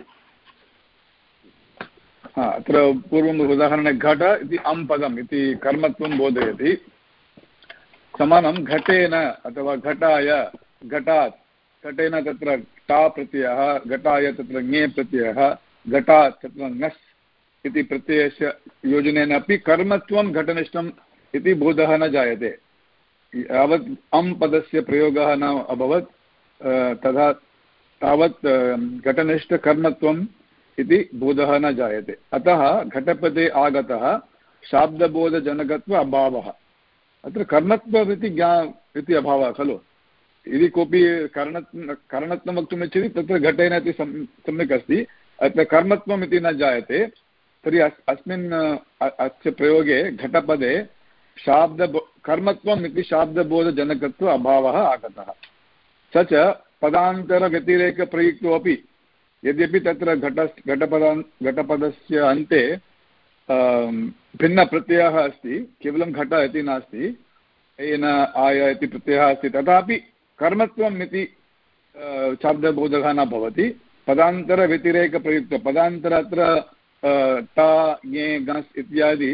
अत्र पूर्वम् उदाहरणे घट इति अम् पदम् इति कर्मत्वं बोधयति। समानं घटेन अथवा घटाय घटात्, घटेन तत्र टा प्रत्ययः, घटाय तत्र ङे प्रत्ययः, घटात् तत्र ङस् इति प्रत्ययस्य योजनेन अपि कर्मत्वं घटनिष्ठम् इति बोधः न जायते। यावत् अम् पदस्य प्रयोगः न अभवत् तदा तावत् घटनिष्ठकर्मत्वम् इति बोधः न जायते। अतः घटपदे आगतः शाब्दबोधजनकत्व अभावः। अत्र कर्मत्वम् इति ज्ञा इति अभावः खलु। यदि कोऽपि करणत्वं करणत्वं वक्तुमिच्छति तत्र घटेन इति सम्यक् अस्ति, अत्र कर्मत्वम् इति न जायते। तर्हि अस् अस्मिन् अस्य प्रयोगे घटपदे शाब्द कर्मत्वम् इति शाब्दबोधजनकत्व अभावः आगतः। स च पदान्तरव्यतिरेकप्रयुक्तो अपि, यद्यपि तत्र घट घटपदा घटपदस्य अन्ते भिन्नप्रत्ययः अस्ति, केवलं घट इति नास्ति, येन आय इति प्रत्ययः अस्ति, तथापि कर्मत्वम् इति शाब्दबोधः न भवति। पदान्तरव्यतिरेकप्रयुक्त पदान्तर अत्र ता ङे गणस् इत्यादि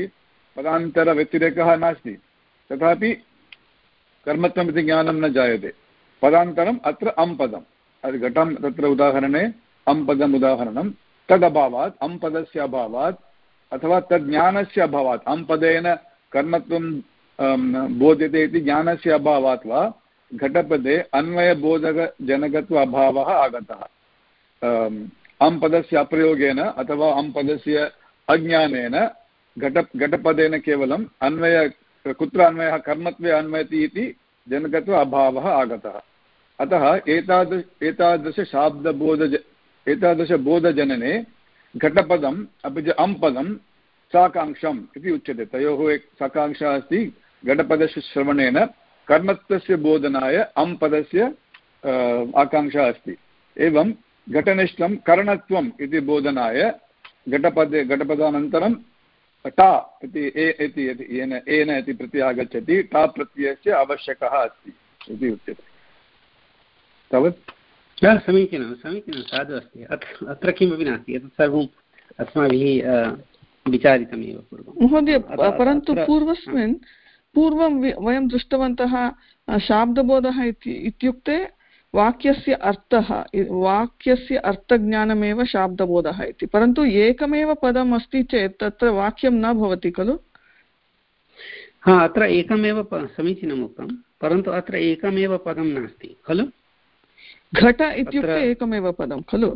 पदान्तरव्यतिरेकः नास्ति तथापि कर्मत्वम् इति ज्ञानं न जायते। पदान्तरम् अत्र अं पदम् घटं तत्र उदाहरणे अं पदम् उदाहरणं तदभावात् अं पदस्य अभावात् अथवा तज्ज्ञानस्य अभावात् अं पदेन कर्मत्वं बोध्यते इति ज्ञानस्य अभावात् वा घटपदे अन्वयबोधकजनकत्व अभावः आगतः। अं पदस्य अप्रयोगेन अथवा अं पदस्य अज्ञानेन घट घटपदेन केवलम् अन्वय कुत्र अन्वयः कर्मत्वे अन्वयति इति जनकत्व अभावः आगतः। अतः एतादृश एतादृशशाब्दबोध एतादृशबोधजनने घटपदम् अपि च अं पदं साकाङ्क्षम् इति उच्यते। तयोः एक साकाङ्क्षा अस्ति। घटपदस्य श्रवणेन कर्मत्वस्य बोधनाय अं पदस्य आकाङ्क्षा अस्ति। एवं घटनिष्ठं करणत्वम् इति बोधनाय घटपदे घटपदानन्तरं टा इति ए इति येन एन इति प्रत्ययः आगच्छति। टा प्रत्ययस्य आवश्यकः अस्ति इति उच्यते। तावत् समीचीनं समीचीनं साधु अस्ति। अत्र अत्र किमपि नास्ति। एतत् सर्वम् अस्माभिः विचारितमेव पूर्वं महोदय। परन्तु पूर्वस्मिन् पूर्वं वयं दृष्टवन्तः शाब्दबोधः इत्युक्ते वाक्यस्य अर्थः वाक्यस्य अर्थज्ञानमेव शाब्दबोधः इति। परन्तु एकमेव पदम् अस्ति चेत् तत्र वाक्यं न भवति खलु? हा अत्र एकमेव समीचीनम् उक्तं परन्तु अत्र एकमेव पदं नास्ति खलु? घट इत्युक्ते एकमेव पदं खलु?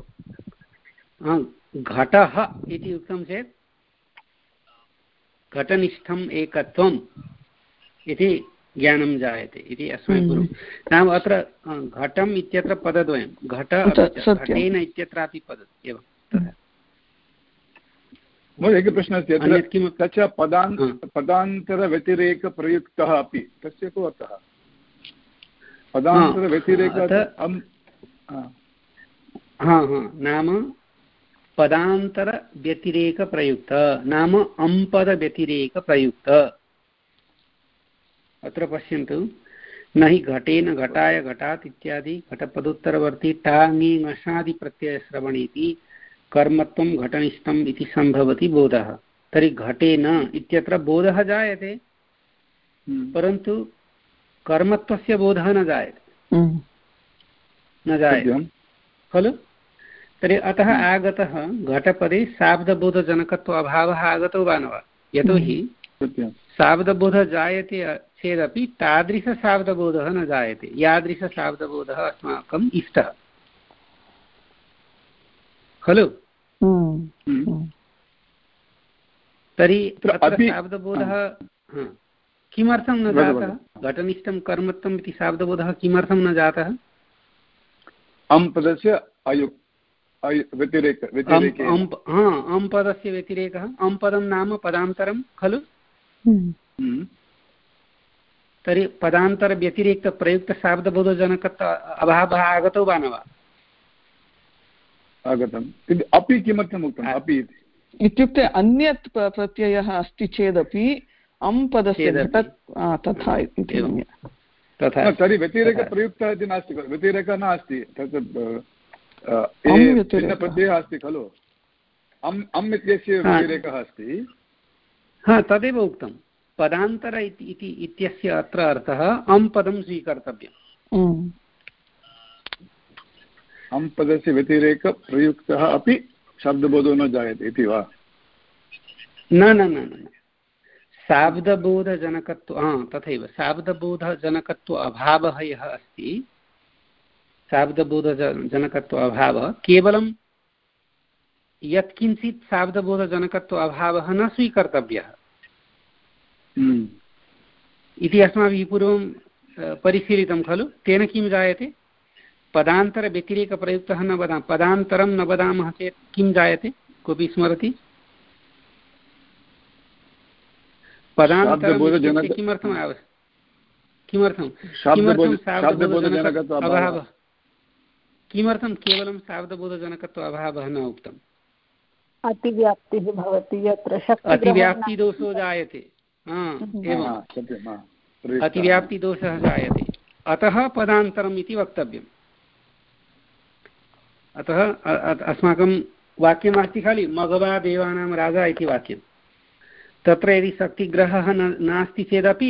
घटः इति उक्तं चेत् घटनिष्ठम् एकत्वम् इति ज्ञानं जायते इति अस्माभिः पूर्वं। नाम अत्र घटम् इत्यत्र पदद्वयं घट घटेन इत्यत्रापि पद एवं तथा। महोदय एकः प्रश्नः अस्ति। तच्च पदान् पदान्तरव्यतिरेकप्रयुक्तः अपि तस्य को अर्थः? पदान्तरव्यतिरेक हा हा नाम पदान्तरव्यतिरेकप्रयुक्त नाम अम्पदव्यतिरेकप्रयुक्त। अत्र पश्यन्तु न हि घटेन घटाय घटात् इत्यादि घटपदोत्तरवर्ती टाङि ङषादि प्रत्ययश्रवणेति कर्मत्वं घटनिष्ठम् इति सम्भवति बोधः। तर्हि घटेन इत्यत्र बोधः जायते परन्तु कर्मत्वस्य बोधः न जायते न जायते खलु? तर्हि अतः आगतः घटपदे शाब्दबोधजनकत्व अभावः आगतो वा न वा? यतोहि शाब्दबोधः जायते चेदपि तादृशशाब्दबोधः न जायते यादृशशाब्दबोधः अस्माकम् इष्टः खलु? तर्हि अत्र शाब्दबोधः किमर्थं न जातः? घटनिष्ठं कर्मत्वम् इति शाब्दबोधः किमर्थं न जातः? अं पदस्य व्यतिरेक अं पदस्य व्यतिरेकः। अं पदं नाम पदान्तरं खलु? तर्हि पदान्तरव्यतिरेक्तप्रयुक्तशाब्दबोधजनकत्व अभावः आगतो वा न वा? आगतम्। अपि किमर्थम् उक्तम्? अपि इत्युक्ते अन्यत् प्रत्ययः अस्ति चेदपि अं पदस्य तथा तथा। तर्हि व्यतिरेकप्रयुक्तः इति नास्ति खलु? व्यतिरेकः नास्ति तत् भिन्नप्रत्ययः अस्ति खलु? अम् अम् इत्यस्य व्यतिरेकः अस्ति। हा तदेव उक्तं पदान्तर इति इत्यस्य अत्र अर्थः अं पदं स्वीकर्तव्यम्। अं पदस्य व्यतिरेकप्रयुक्तः अपि शब्दबोधो न जायते इति वा? न न न न शाब्दबोधजनकत्व तथैव शाब्दबोधजनकत्व अभावः यः अस्ति शाब्दबोधजनकत्व अभावः केवलं यत्किञ्चित् शाब्दबोधजनकत्व अभावः न स्वीकर्तव्यः इति अस्माभिः पूर्वं परिशीलितं खलु? तेन किं जायते? पदान्तरव्यतिरेकप्रयुक्तः न वदामः पदान्तरं न वदामः चेत् किं जायते? कोऽपि स्मरति? पदान्तरं किमर्थम् आवश्यकं? किमर्थं किमर्थं शाब्दबोधजनकत्व अभावः किमर्थं केवलं शाब्दबोधजनकत्व अभावः न उक्तम्? अतिव्याप्तिः भवति यत्र अतिव्याप्तिदोषो जायते। एवम् अतिव्याप्तिदोषः जायते अतः पदान्तरम् इति वक्तव्यम्। अतः अस्माकं वाक्यमस्ति खलु मघवा देवानां राजा इति वाक्यं। तत्र यदि शक्तिग्रहः नास्ति चेदपि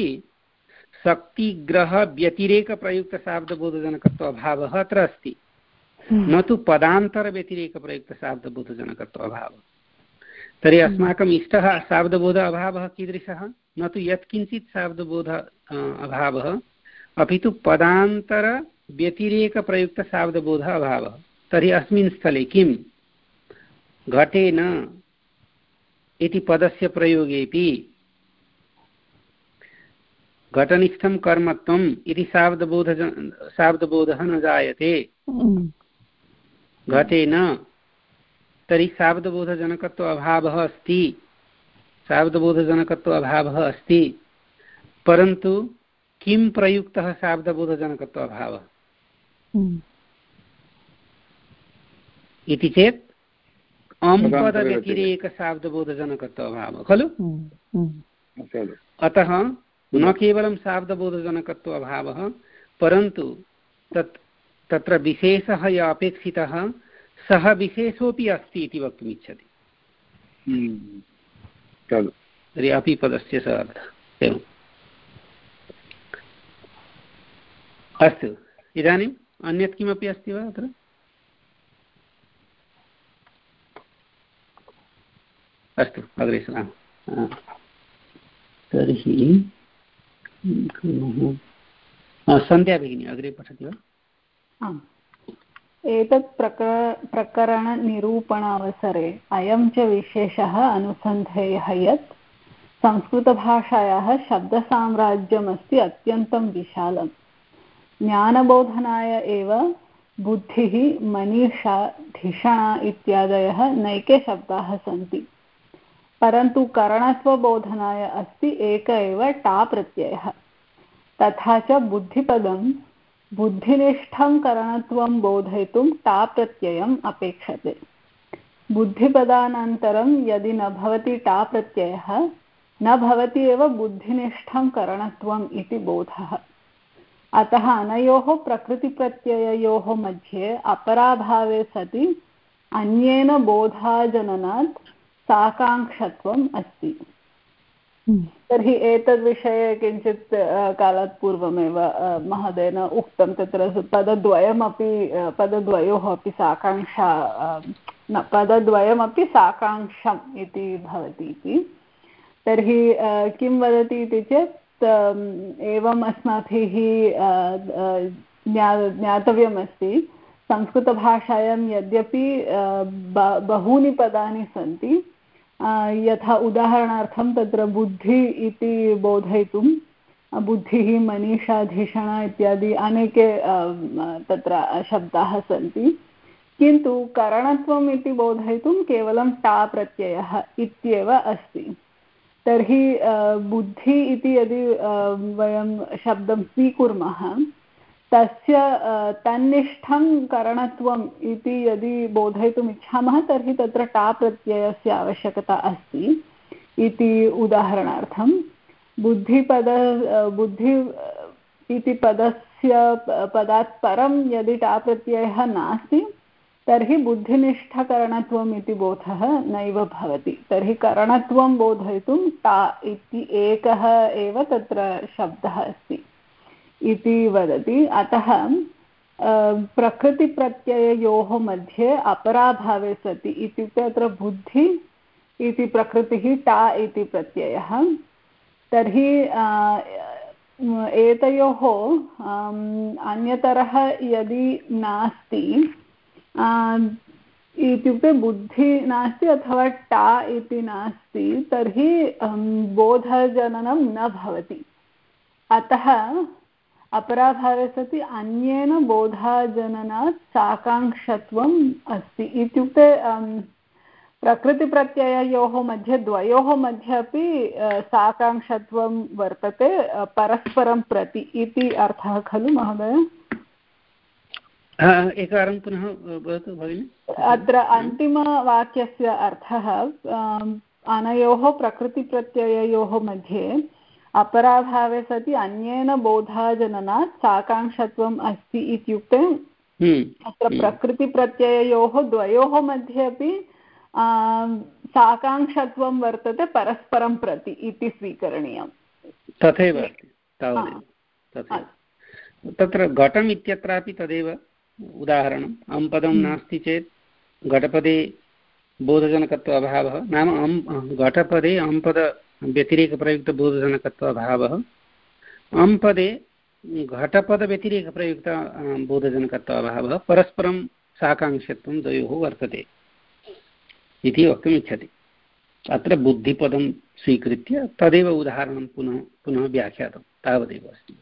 शक्तिग्रहव्यतिरेकप्रयुक्तशाब्दबोधजनकत्व अभावः अत्र अस्ति, न तु पदान्तरव्यतिरेकप्रयुक्तशाब्दबोधजनकत्व अभावः। तर्हि अस्माकम् इष्टः शाब्दबोध अभावः कीदृशः? न तु यत्किञ्चित् शाब्दबोध अभावः, अपि तु पदान्तरव्यतिरेकप्रयुक्तशाब्दबोध अभावः। तर्हि अस्मिन् स्थले किं घटेन इति पदस्य प्रयोगेपि घटनिष्ठं कर्मत्वम् इति शाब्दबोध शाब्दबोधः न जायते घटेन। तर्हि शाब्दबोधजनकत्व अभावः अस्ति, शाब्दबोधजनकत्व अभावः अस्ति, परन्तु किं प्रयुक्तः शाब्दबोधजनकत्व अभावः इति चेत् अम्पदव्यतिरेकशाब्दबोधजनकत्व अभावः खलु। अतः न केवलं शाब्दबोधजनकत्व अभावः, परन्तु तत् तत्र विशेषः यः अपेक्षितः सः विशेषोऽपि अस्ति इति वक्तुम् इच्छति। तर्हि अपि पदस्य सः अर्थः एवम्। अस्तु, इदानीम् अन्यत् किमपि अस्ति वा अत्र? अस्तु, अग्रे सरामः। तर्हि सन्ध्या भगिनी अग्रे पठति वा? आम्, एतत् प्रकर प्रकरणनिरूपणावसरे अयं च विशेषः अनुसन्धेयः यत् संस्कृतभाषायाः शब्दसाम्राज्यमस्ति अत्यन्तं विशालं। ज्ञानबोधनाय एव बुद्धिः, मनीषा, धिषणा इत्यादयः नैके शब्दाः सन्ति, परन्तु करणत्वबोधनाय अस्ति एक एव टा प्रत्ययः। तथा च बुद्धिपदं बुद्धिनिष्ठं करणत्वं बोधयितुं टा प्रत्ययम् अपेक्षते। बुद्धिपदानन्तरं यदि न भवति टा प्रत्ययः न भवति एव बुद्धिनिष्ठं करणत्वम् इति बोधः। अतः अनयोः प्रकृतिप्रत्यययोः मध्ये अपराभावे सति अन्येन बोधाजननात् साकाङ्क्षत्वम् अस्ति। तर्हि एतद्विषये किञ्चित् कालात् पूर्वमेव महोदयेन उक्तं, तत्र पदद्वयमपि पदद्वयोः अपि साकाङ्क्षा न पदद्वयमपि साकाङ्क्षम् इति भवति इति। तर्हि किं वदति इति चेत् एवम् अस्माभिः ज्ञातव्यमस्ति, संस्कृतभाषायां यद्यपि बहूनि पदानि सन्ति, यथा उदाहरणार्थं तत्र बुद्धि इति बोधयितुं बुद्धिः, मनीषा, धिषणा इत्यादि अनेके तत्र शब्दाः सन्ति, किन्तु करणत्वम् इति बोधयितुं केवलं टा प्रत्ययः इत्येव अस्ति। तर्हि बुद्धि इति यदि वयं शब्दं स्वीकुर्मः, तस्य तन्निष्ठं करणत्वम् इति यदि बोधयितुम् इच्छामः तर्हि तत्र टा प्रत्ययस्य आवश्यकता अस्ति इति। उदाहरणार्थं बुद्धिपद बुद्धि इति पदस्य पदात् परं यदि टा प्रत्ययः नास्ति तर्हि बुद्धिनिष्ठकरणत्वम् इति बोधः नैव भवति। तर्हि करणत्वं बोधयितुं टा इति एकः एव तत्र शब्दः अस्ति इति वदति। अतः प्रकृतिप्रत्यययोः मध्ये अपराभावे सति, इत्युक्ते अत्र बुद्धि इति प्रकृतिः, टा इति प्रत्ययः, तर्हि एतयोः अन्यतरः यदि नास्ति, इत्युक्ते बुद्धि नास्ति अथवा टा इति नास्ति, तर्हि बोधजननं न भवति। अतः अपराभावे सति अन्येन बोधाजननात् साकाङ्क्षत्वम् अस्ति। इत्युक्ते प्रकृतिप्रत्यययोः मध्ये द्वयोः मध्ये अपि साकाङ्क्षत्वं वर्तते परस्परं प्रति इति अर्थः खलु महोदय? एकवारं पुनः वदतु भगिनि। अत्र अन्तिमवाक्यस्य अर्थः अनयोः प्रकृतिप्रत्यययोः मध्ये अपराभावे सति अन्येन बोधाजननात् साकाङ्क्षत्वम् अस्ति इत्युक्ते अत्र प्रकृतिप्रत्यययोः द्वयोः मध्ये अपि साकाङ्क्षत्वं वर्तते परस्परं प्रति इति स्वीकरणीयं। तथैव अस्ति तावदेव तथैव तत्र घटम् इत्यत्रापि तदेव उदाहरणम् अं पदं नास्ति चेत् घटपदे बोधजनकत्व अभावः नाम अं घटपदे अं पद व्यतिरेकप्रयुक्तबोधजनकत्व अभावः अं पदे घटपदव्यतिरेकप्रयुक्त बोधजनकत्व अभावः परस्परं साकाङ्क्षत्वं द्वयोः वर्तते इति वक्तुम् इच्छति। अत्र बुद्धिपदं स्वीकृत्य तदेव उदाहरणं पुनः पुनः व्याख्यातं तावदेव अस्ति।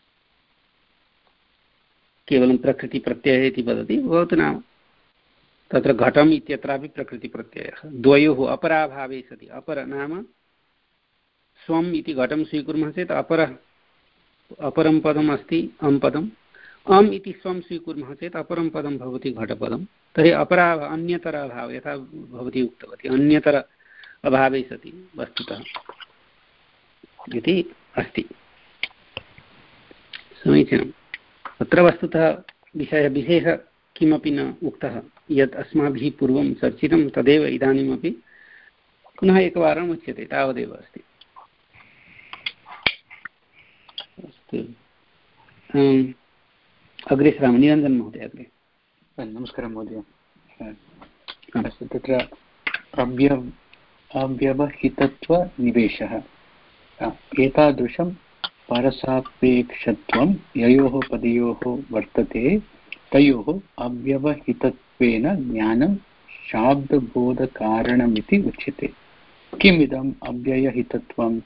केवलं प्रकृतिप्रत्ययः इति वदति भवतु नाम तत्र घटम् इत्यत्रापि प्रकृतिप्रत्ययः द्वयोः अपराभावे सति अपर नाम स्वम् इति घटं स्वीकुर्मः चेत् अपर अपरं पदम् अस्ति अं पदम् अम् इति स्वं स्वीकुर्मः चेत् अपरं पदं भवति घटपदं तर्हि अपरा अन्यतर अभावः यथा भवती उक्तवती अन्यतर अभावे सति वस्तुतः इति अस्ति। समीचीनम्। अत्र वस्तुतः विषयः विशेषः किमपि न उक्तः यत् अस्माभिः पूर्वं चर्चितं तदेव इदानीमपि पुनः एकवारम् उच्यते तावदेव अस्ति। अस्तु अग्रे श्रामः निरञ्जन महोदय अग्रे। नमस्कारः महोदय। अस्तु तत्र अव्यव अव्यवहितत्वनिवेशः एतादृशं परसापेक्षत्वं ययोः पदयोः वर्तते तयोः अव्यवहितत्वेन ज्ञानं शाब्दबोधकारणमिति उच्यते। किमिदम् अव्ययहितत्वम्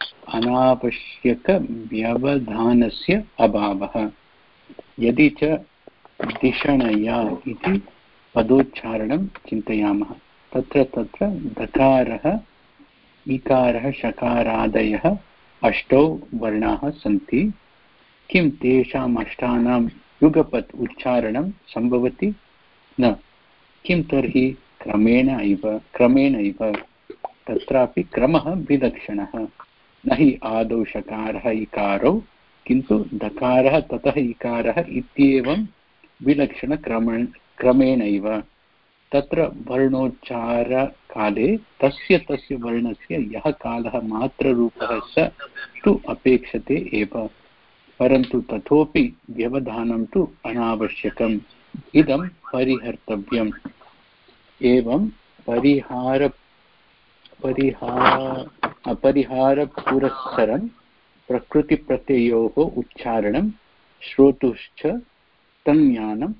अनावश्यकव्यवधानस्य अभावः यदि च दिशणया इति पदोच्चारणं चिन्तयामः तत्र तत्र दकारः इकारः शकारादयः अष्टौ वर्णाः सन्ति किं तेषाम् अष्टानां युगपत् उच्चारणं सम्भवति न किं तर्हि क्रमेण इव क्रमेण इव तत्रापि क्रमः विलक्षणः न हि आदौ शकारः इकारौ किन्तु दकारः ततः इकारः इत्येवं विलक्षणक्रमेण क्रमेणैव तत्र वर्णोच्चारकाले तस्य तस्य वर्णस्य यः कालः मात्ररूपः स तु अपेक्षते एव परन्तु तथोपि व्यवधानं तु अनावश्यकम् इदं परिहर्तव्यम् एवं परिहार परिहार अपरिहारपुरस्सरं प्रकृतिप्रत्ययोः उच्चारणं श्रोतुश्च तज्ञानं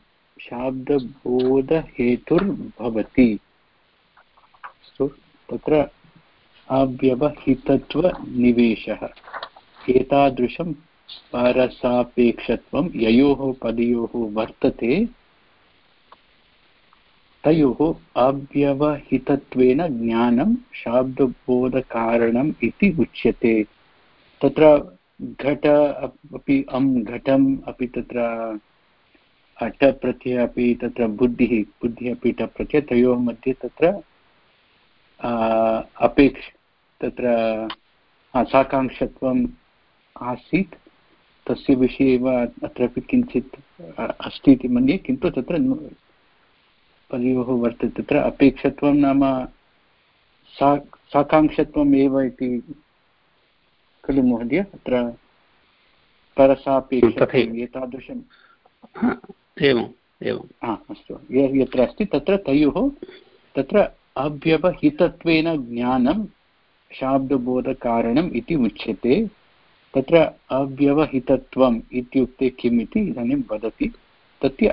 शाब्दबोधहेतुर्भवति। तत्र अव्यवहितत्वनिवेशः एतादृशं परसापेक्षत्वं ययोः पदयोः वर्तते तयोः अव्यवहितत्वेन ज्ञानं शाब्दबोधकारणम् इति उच्यते। तत्र घट अपि अं घटम् अपि तत्र अट प्रत्यय अपि तत्र बुद्धिः बुद्धिः अपि ट प्रत्यय तयोः मध्ये तत्र अपेक्ष तत्र साकाङ्क्षत्वम् आसीत् तस्य विषये एव अत्रापि किञ्चित् अस्ति इति मन्ये किन्तु तत्र पदयोः वर्तते तत्र अपेक्षत्वं नाम सा साकाङ्क्षत्वम् एव इति खलु महोदय अत्र परसापेक्षत्वम् एतादृशम् एवम् एवं हा अस्तु यत्र अस्ति तत्र तयोः तत्र अव्यवहितत्वेन ज्ञानं शाब्दबोधकारणम् इति उच्यते। तत्र अव्यवहितत्वम् इत्युक्ते किम् इति इदानीं वदति तस्य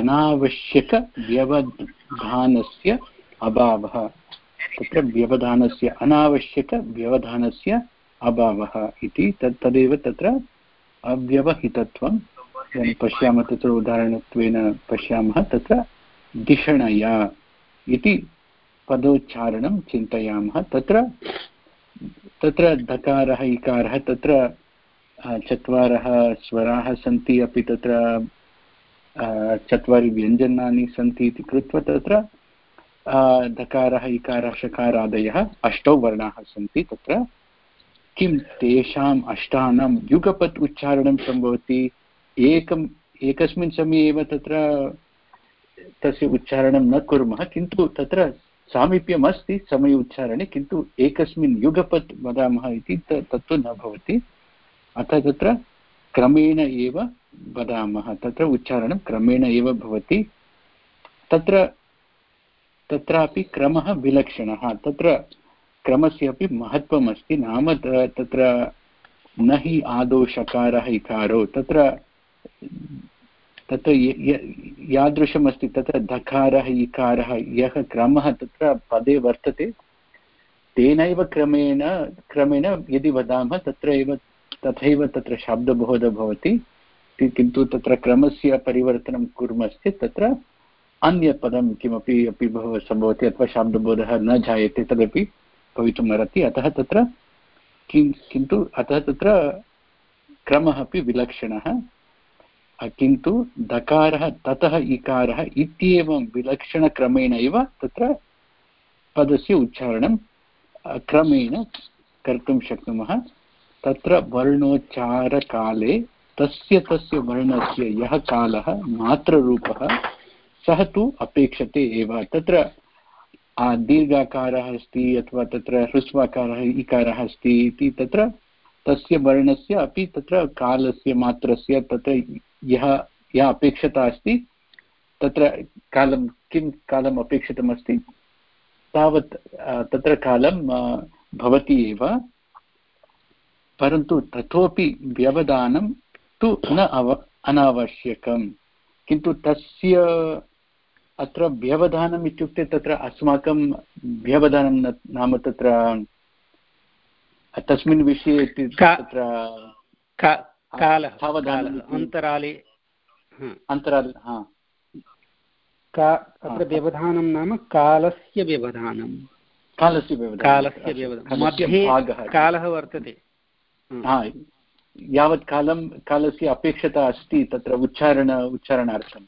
अनावश्यकव्यवधानस्य अभावः तत्र व्यवधानस्य अनावश्यकव्यवधानस्य अभावः इति तत् तदेव तत्र अव्यवहितत्वं पश्यामः तत्र उदाहरणत्वेन पश्यामः तत्र दिशणया इति पदोच्चारणं चिन्तयामः तत्र तत्र दकारः इकारः तत्र चत्वारः स्वराः सन्ति अपि तत्र चत्वारि व्यञ्जनानि सन्ति इति कृत्वा तत्र दकारः इकारः शकारादयः अष्टौ वर्णाः सन्ति तत्र किं तेषाम् अष्टानां युगपत् उच्चारणं सम्भवति एकम् एकस्मिन् समये एव तत्र तस्य उच्चारणं न कुर्मः किन्तु तत्र सामीप्यम् अस्ति समय उच्चारणे, किन्तु एकस्मिन् युगपत् वदामः इति तत्तु न भवति। अतः तत्र क्रमेण एव वदामः, तत्र उच्चारणं क्रमेण एव भवति। तत्र तत्रापि क्रमः विलक्षणः, तत्र क्रमस्य अपि महत्त्वम् अस्ति। नाम तत्र न हि आदौ शकारः इकारो, तत्र तत्र यादृशमस्ति तत्र धकारः इकारः यः क्रमः तत्र पदे वर्तते, तेनैव क्रमेण क्रमेण यदि वदामः तत्र एव तथैव तत्र शब्दबोधः भवति। किन्तु तत्र क्रमस्य परिवर्तनं कुर्मश्चेत् तत्र अन्यपदं किमपि अपि भव सम्भवति अथवा शब्दबोधः न जायते, तदपि भवितुम् अर्हति। अतः तत्र किं किन्तु अतः तत्र क्रमः अपि विलक्षणः, किन्तु दकारः ततः इकारः इत्येवं विलक्षणक्रमेण एव तत्र पदस्य उच्चारणं क्रमेण कर्तुं शक्नुमः। तत्र वर्णोच्चारकाले तस्य तस्य वर्णस्य यः कालः मात्ररूपः सः तु अपेक्षते एव। तत्र दीर्घाकारः अस्ति अथवा तत्र ह्रस्वाकारः इकारः अस्ति इति तत्र तस्य वर्णस्य अपि तत्र कालस्य मात्रस्य तत्र यः यः अपेक्षता अस्ति, तत्र कालं किं कालम् अपेक्षितमस्ति तावत् तत्र कालं भवति एव। परन्तु ततोपि व्यवधानं तु न अव अनावश्यकं। किन्तु तस्य अत्र व्यवधानम् इत्युक्ते तत्र अस्माकं व्यवधानं नाम तत्र तस्मिन् विषये तत्र कालः अन्तराले अन्तराले अत्र व्यवधानं नाम कालस्य व्यवधानं कालस्य व्यवधानं कालस्य व्यवधानं मध्ये कालः वर्तते। यावत् कालं कालस्य अपेक्षता अस्ति तत्र उच्चारण उच्चारणार्थं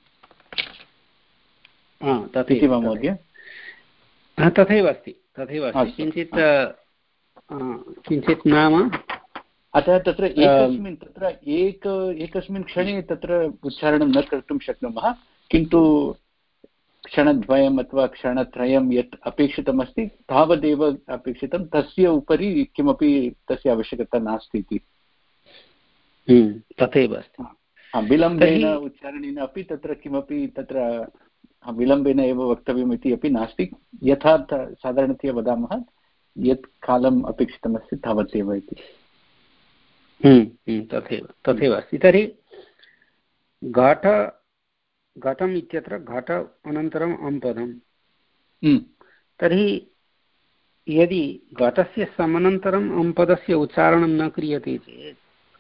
तथैव वा महोदय? तथैव अस्ति तथैव अस्ति किञ्चित् किञ्चित् नाम अतः तत्र एकस्मिन् तत्र एक एकस्मिन् क्षणे तत्र उच्चारणं न कर्तुं शक्नुमः, किन्तु क्षणद्वयम् अथवा क्षणत्रयं यत् अपेक्षितमस्ति तावदेव अपेक्षितं, तस्य उपरि किमपि तस्य आवश्यकता नास्ति इति। तथैव अस्ति। विलम्बेन उच्चारणेन अपि तत्र किमपि तत्र विलम्बेन एव वक्तव्यम् इति अपि नास्ति। यथा साधारणतया वदामः यत् कालम् अपेक्षितमस्ति तावदेव इति। तथैव तथैव अस्ति। तर्हि घट घटम् इत्यत्र घट अनन्तरम् अम्पदम्। तर्हि यदि घटस्य समनन्तरम् अम्पदस्य उच्चारणं न क्रियते चेत्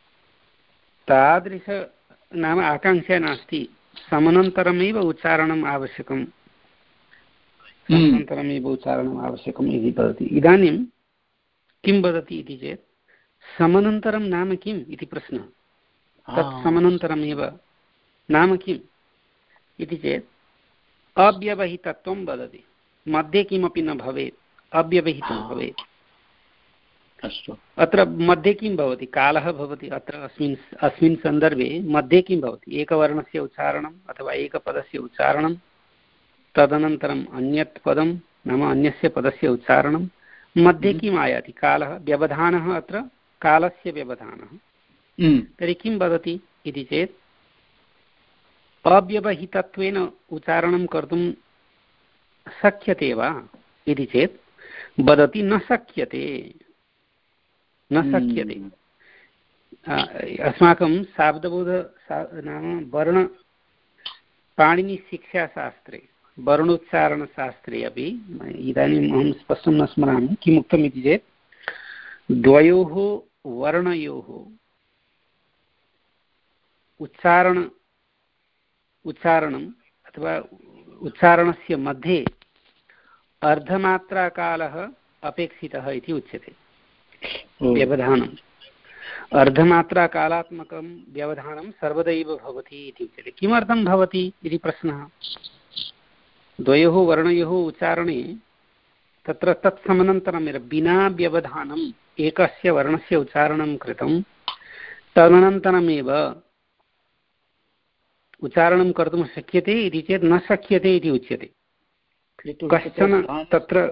तादृश नाम आकाङ्क्षा नास्ति, समनन्तरमेव उच्चारणम् आवश्यकं, समनन्तरमेव उच्चारणम् आवश्यकम् इति वदति। इदानीं किं वदति इति चेत् समनन्तरं नाम किम् इति प्रश्नः। तत् समनन्तरमेव नाम किम् इति चेत् अव्यवहितत्वं वदति। मध्ये किमपि न भवेत्, अव्यवहितं भवेत्। अस्तु, अत्र मध्ये किं भवति? कालः भवति। अत्र अस्मिन् अस्मिन् सन्दर्भे मध्ये किं भवति? एकवर्णस्य उच्चारणम् अथवा एकपदस्य उच्चारणं, तदनन्तरम् अन्यत् पदं नाम अन्यस्य पदस्य उच्चारणं, मध्ये किम् आयाति? कालः, व्यवधानः, अत्र कालस्य व्यवधानः। तर्हि किं वदति इति चेत् अव्यवहितत्वेन उच्चारणं कर्तुं शक्यते वा इति चेत् वदति न शक्यते, न शक्यते। अस्माकं शाब्दबोध नाम वर्ण पाणिनिशिक्षाशास्त्रे वर्णोच्चारणशास्त्रे अपि इदानीम् अहं स्पष्टं न स्मरामि किमुक्तम् इति चेत् द्वयोः वर्णयोः उच्चारण उच्चारणम् अथवा उच्चारणस्य मध्ये अर्धमात्राकालः अपेक्षितः इति उच्यते। व्यवधानम् अर्धमात्राकालात्मकं व्यवधानं सर्वदैव भवति इति उच्यते। किमर्थं भवति इति प्रश्नः। द्वयोः वर्णयोः उच्चारणे तत्र तत्समनन्तरमेव विना व्यवधानम् एकस्य वर्णस्य उच्चारणं कृतं, तदनन्तरमेव उच्चारणं कर्तुं शक्यते इति चेत् न शक्यते इति उच्यते। कश्चन तत्र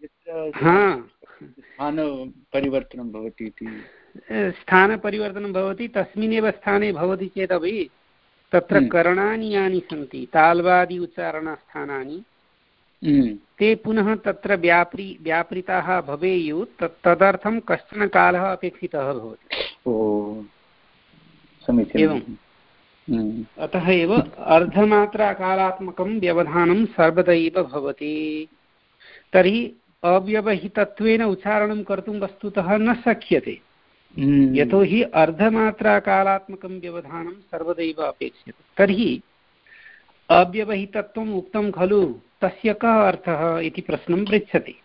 स्थानपरिवर्तनं भवति इति स्थानपरिवर्तनं भवति तस्मिन्नेव स्थाने भवति चेदपि तत्र करणानि यानि सन्ति ताल्वादि उच्चारणस्थानानि ते पुनः तत्र व्यापृ व्यापृताः भवेयुः तत् तदर्थं कश्चन कालः अपेक्षितः भवति। समीचीनम्। एवम् अतः एव अर्धमात्राकालात्मकं व्यवधानं सर्वदैव भवति। तर्हि अव्यवहितत्वेन उच्चारणं कर्तुं वस्तुतः न शक्यते यतोहि अर्धमात्राकालात्मकं व्यवधानं सर्वदैव अपेक्ष्यते। तर्हि अव्यवहितत्वम् उक्तं खलु तस्य कः अर्थः इति प्रश्नं पृच्छति।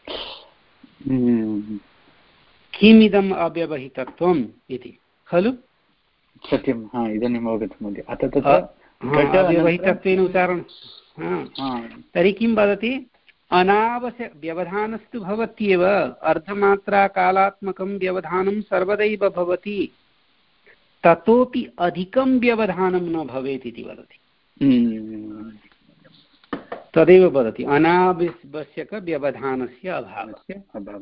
किमिदम् अव्यवहितत्वम् इति खलु? सत्यं, हा इदानीम् अवगतं महोदय। अतः तत्र अव्यवहितत्वेन उच्चारणं तर्हि किं वदति अनावश्यक व्यवधानस्तु भवत्येव अर्धमात्राकालात्मकं व्यवधानं सर्वदैव भवति ततोपि अधिकं व्यवधानं न भवेत् इति वदति। तदेव वदति अनावश्यकव्यवधानस्य अभावस्य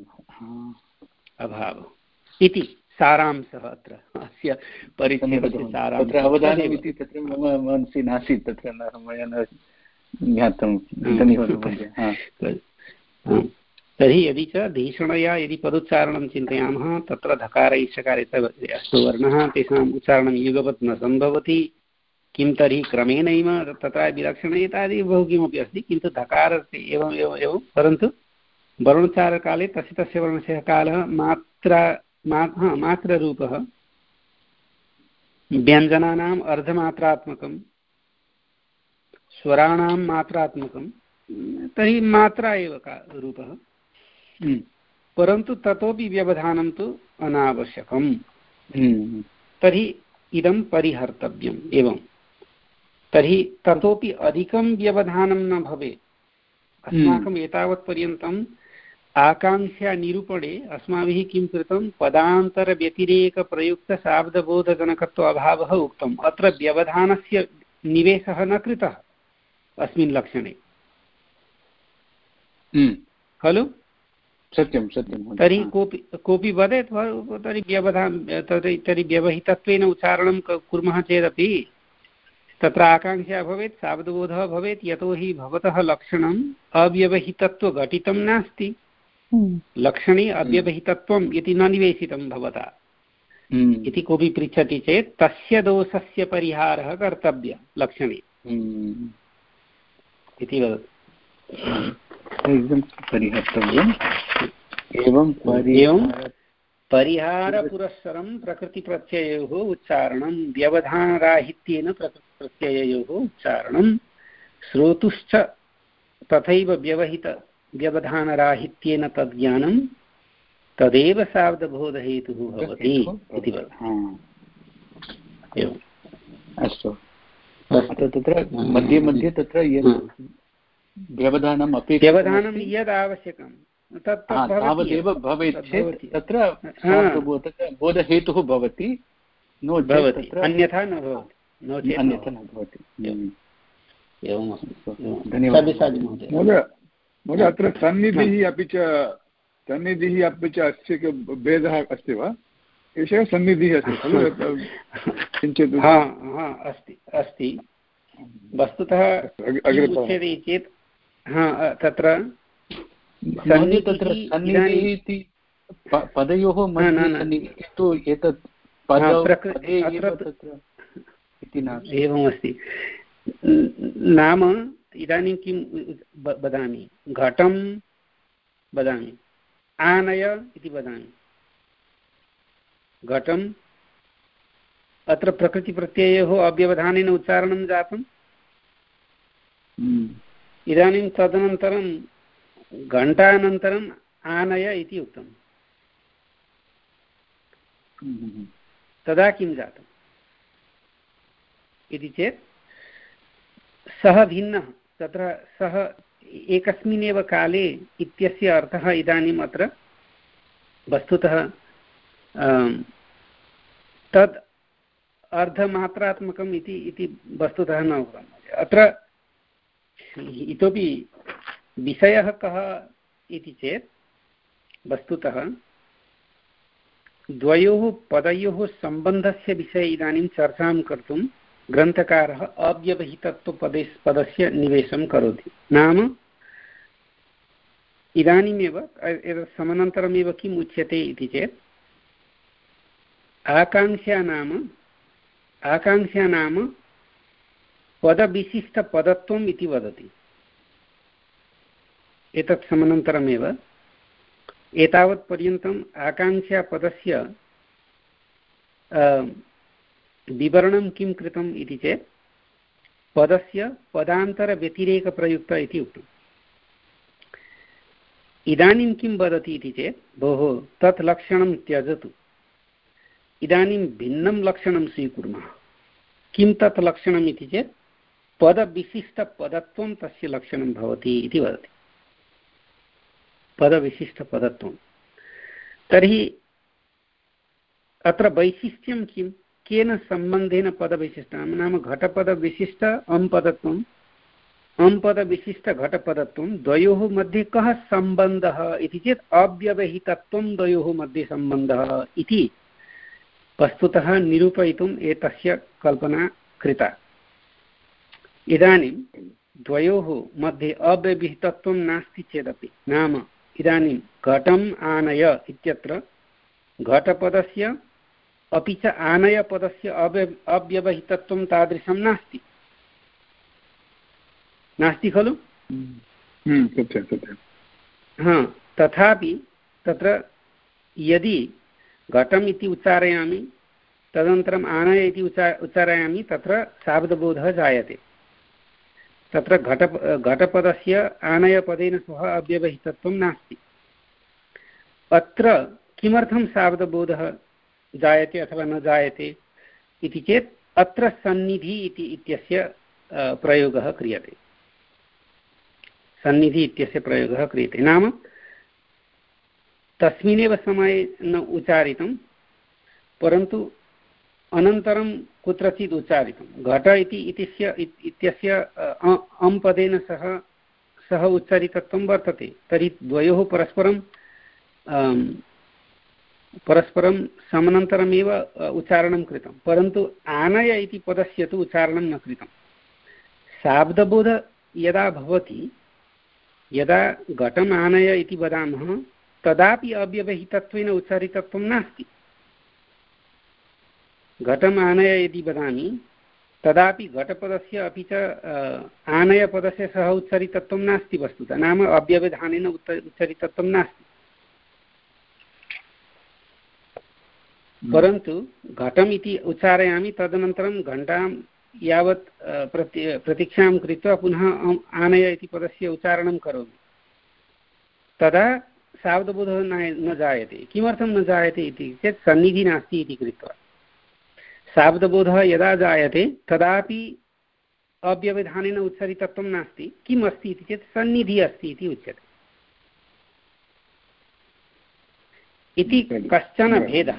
अभावः इति सारांशः अत्र अस्य परिच्छेदस्य सारांशः। तत्र अवधानम् इति तत्र मम मनसि नासीत्, तत्र मया न ज्ञातं। धन्यवादः। तर्हि यदि च धीषणया यदि पदोच्चारणं चिन्तयामः तत्र धकार इषकार अस्तु वर्णः तेषाम् उच्चारणं युगपत् न सम्भवति। किं तर्हि क्रमेणैव तत्र विलक्षणे इत्यादि बहु किमपि अस्ति, किन्तु धकारस्य एवम् एवम् एवं परन्तु वर्णोच्चारकाले तस्य तस्य वर्णस्य कालः मात्रा मा मात्ररूपः व्यञ्जनानाम् अर्धमात्रात्मकं स्वराणां मात्रात्मकं तर्हि मात्रा एव का रूपः, परन्तु ततोपि व्यवधानं तु अनावश्यकम्। तर्हि इदं परिहर्तव्यम्। एवं तर्हि ततोपि अधिकं व्यवधानं न भवेत्। अस्माकम् एतावत्पर्यन्तम् आकाङ्क्षानिरूपणे अस्माभिः किं कृतं पदान्तरव्यतिरेकप्रयुक्तशाब्दबोधजनकत्व अभावः उक्तम्। अत्र व्यवधानस्य निवेशः न कृतः अस्मिन् लक्षणे खलु? सत्यं सत्यं। तर्हि कोऽपि कोऽपि वदेत् तर्हि व्यवधान तर्हि तर्हि व्यवहितत्वेन उच्चारणं कुर्मः चेदपि तत्र आकाङ्क्षा भवेत् शाब्दबोधः भवेत् यतोहि भवतः लक्षणम् अव्यवहितत्वघटितं नास्ति। लक्षणे अव्यवहितत्वम् इति न निवेशितं भवता इति कोऽपि पृच्छति चेत् तस्य दोषस्य परिहारः कर्तव्यः लक्षणे इति वदति। परिहर्तव्यम्। एवं एवं परिहारपुरस्सरं प्रकृतिप्रत्ययोः उच्चारणं व्यवधानराहित्येन प्रकृतिप्रत्यययोः उच्चारणं श्रोतुश्च तथैव व्यवहित व्यवधानराहित्येन तद्ज्ञानं तदेव शाब्दबोधहेतुः भवति इति वदति। अस्तु। तत्र मध्ये मध्ये तत्र व्यवधानम् अपि व्यवधानं यद् आवश्यकं तावदेव भवेत् चेत् तत्र बोधहेतुः भवति, नो चेत् अन्यथा न भवति, नो चेत् अन्यथा न भवति। महोदय महोदय अत्र सन्निधिः अपि च सन्निधिः अपि च अस्य भेदः अस्ति वा? एषः सन्निधिः अस्ति खलु किञ्चित्? अस्ति अस्ति वस्तुतः उच्यते चेत् तत्र सन्निधिः इति पदयोः मध्ये तु एतत् एवमस्ति। नाम इदानीं किं वदामि, घटं वदामि, आनय इति वदामि। घटम् अत्र प्रकृतिप्रत्ययोः अव्यवधानेन उच्चारणं जातम्। इदानीं तदनन्तरं घण्टानन्तरम् आनय इति उक्तम्। तदा किं जातम् इति चेत् सः भिन्नः, तत्र सः एकस्मिन्नेव काले इत्यस्य अर्थः इदानीम् अत्र वस्तुतः तद् अर्धमात्रात्मकम् इति इति वस्तुतः न उक्तम्। अत्र इतोपि विषयः कः इति चेत् वस्तुतः द्वयोः पदयोः सम्बन्धस्य विषये इदानीं चर्चां कर्तुं ग्रन्थकारः अव्यवहितत्वपदे पदस्य निवेशं करोति। नाम इदानीमेव एतत् समनन्तरमेव किम् उच्यते इति चेत् आकाङ्क्षा नाम आकाङ्क्षा नाम पदविशिष्टपदत्वम् इति वदति। एतत् समनन्तरमेव एतावत्पर्यन्तम् आकाङ्क्षापदस्य विवरणं किं कृतम् इति चेत् पदस्य पदान्तरव्यतिरेकप्रयुक्त इति उक्तम्। इदानीं किं वदति इति चेत् भोः तत् लक्षणं त्यजतु, इदानीं भिन्नं लक्षणं स्वीकुर्मः। किं तत् लक्षणम् इति चेत् पदविशिष्टपदत्वं तस्य लक्षणं भवति इति वदति। पदविशिष्टपदत्वं तर्हि अत्र वैशिष्ट्यं किं, केन सम्बन्धेन पदविशिष्टं नाम घटपदविशिष्ट अम्पदत्वम् अम्पदविशिष्टघटपदत्वं द्वयोः मध्ये कः सम्बन्धः इति चेत् अव्यवहितत्वं द्वयोः मध्ये सम्बन्धः इति वस्तुतः निरूपयितुम् एतस्य कल्पना कृता। इदानीं द्वयोः मध्ये अव्यवहितत्वं नास्ति चेदपि नाम इदानीं घटम् आनय इत्यत्र घटपदस्य अपि च आनयपदस्य अव्य अव्यवहितत्वं तादृशं नास्ति नास्ति खलु? हा, तथापि तत्र यदि घटम् इति उच्चारयामि तदनन्तरम् आनय इति उच्चा उच्चारयामि तत्र शाब्दबोधः जायते। तत्र घट घटपदस्य आनयपदेन सह अव्यवहितत्वं नास्ति। अत्र किमर्थं शाब्दबोधः जायते अथवा न जायते इति चेत् अत्र सन्निधि इति इत्यस्य प्रयोगः क्रियते। सन्निधि इत्यस्य प्रयोगः क्रियते नाम तस्मिन्नेव समये न उच्चारितं परन्तु अनन्तरं कुत्रचित् उच्चारितं। घट इति इत्यस्य इत्यस्य अम् पदेन सह सह उच्चारितत्वं वर्तते। तर्हि द्वयोः परस्परं परस्परं समानान्तरमेव उच्चारणं कृतं, परन्तु आनय इति पदस्य तु उच्चारणं न कृतं। शाब्दबोध यदा भवति, यदा घटम् आनय इति वदामः तदापि अव्यवहितत्वेन उच्चारितत्वं नास्ति। घटम् आनय यदि वदामि तदापि घटपदस्य अपि च आनयपदस्य सह उच्चारितत्वं नास्ति वस्तुतः, नाम अव्यवधानेन उच्चारितत्वं नास्ति। परन्तु घटम् इति उच्चारयामि तदनन्तरं घण्टां यावत् प्रति प्रतीक्षां कृत्वा पुनः आनय इति पदस्य उच्चारणं करोमि, तदा शाब्दबोधः न जायते। किमर्थं न जायते इति चेत् सन्निधि नास्ति इति कृत्वा। शाब्दबोधः यदा जायते तदापि अव्यवधानेन उच्चारितत्वं नास्ति। किम् अस्ति इति चेत् सन्निधिः अस्ति इति उच्यते इति कश्चन भेदः।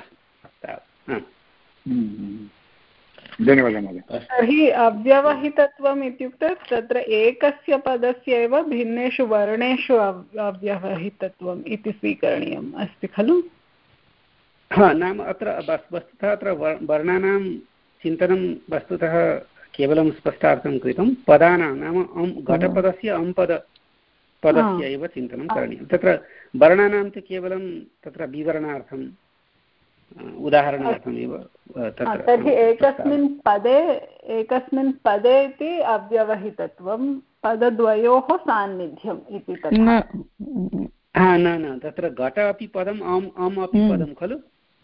धन्यवादः महोदय। तर्हि अव्यवहितत्वम् इत्युक्ते तत्र एकस्य पदस्य एव भिन्नेषु वर्णेषु अव्यवहितत्वम् इति स्वीकरणीयम् अस्ति खलु? हा, नाम अत्र वस्तुतः अत्र वर्णानां चिन्तनं वस्तुतः केवलं स्पष्टार्थं कृतं। पदानां नाम अं घटपदस्य अम्पद पदस्य एव चिन्तनं करणीयं। तत्र वर्णानां तु केवलं तत्र विवरणार्थं उदाहरणार्थमेव तत्र। तर्हि एकस्मिन् पदे एकस्मिन् पदे इति अव्यवहितत्वं पदद्वयोः सान्निध्यम् इति तथा। हा न न तत्र घट अपि पदम् अम् अम् अपि पदं खलु?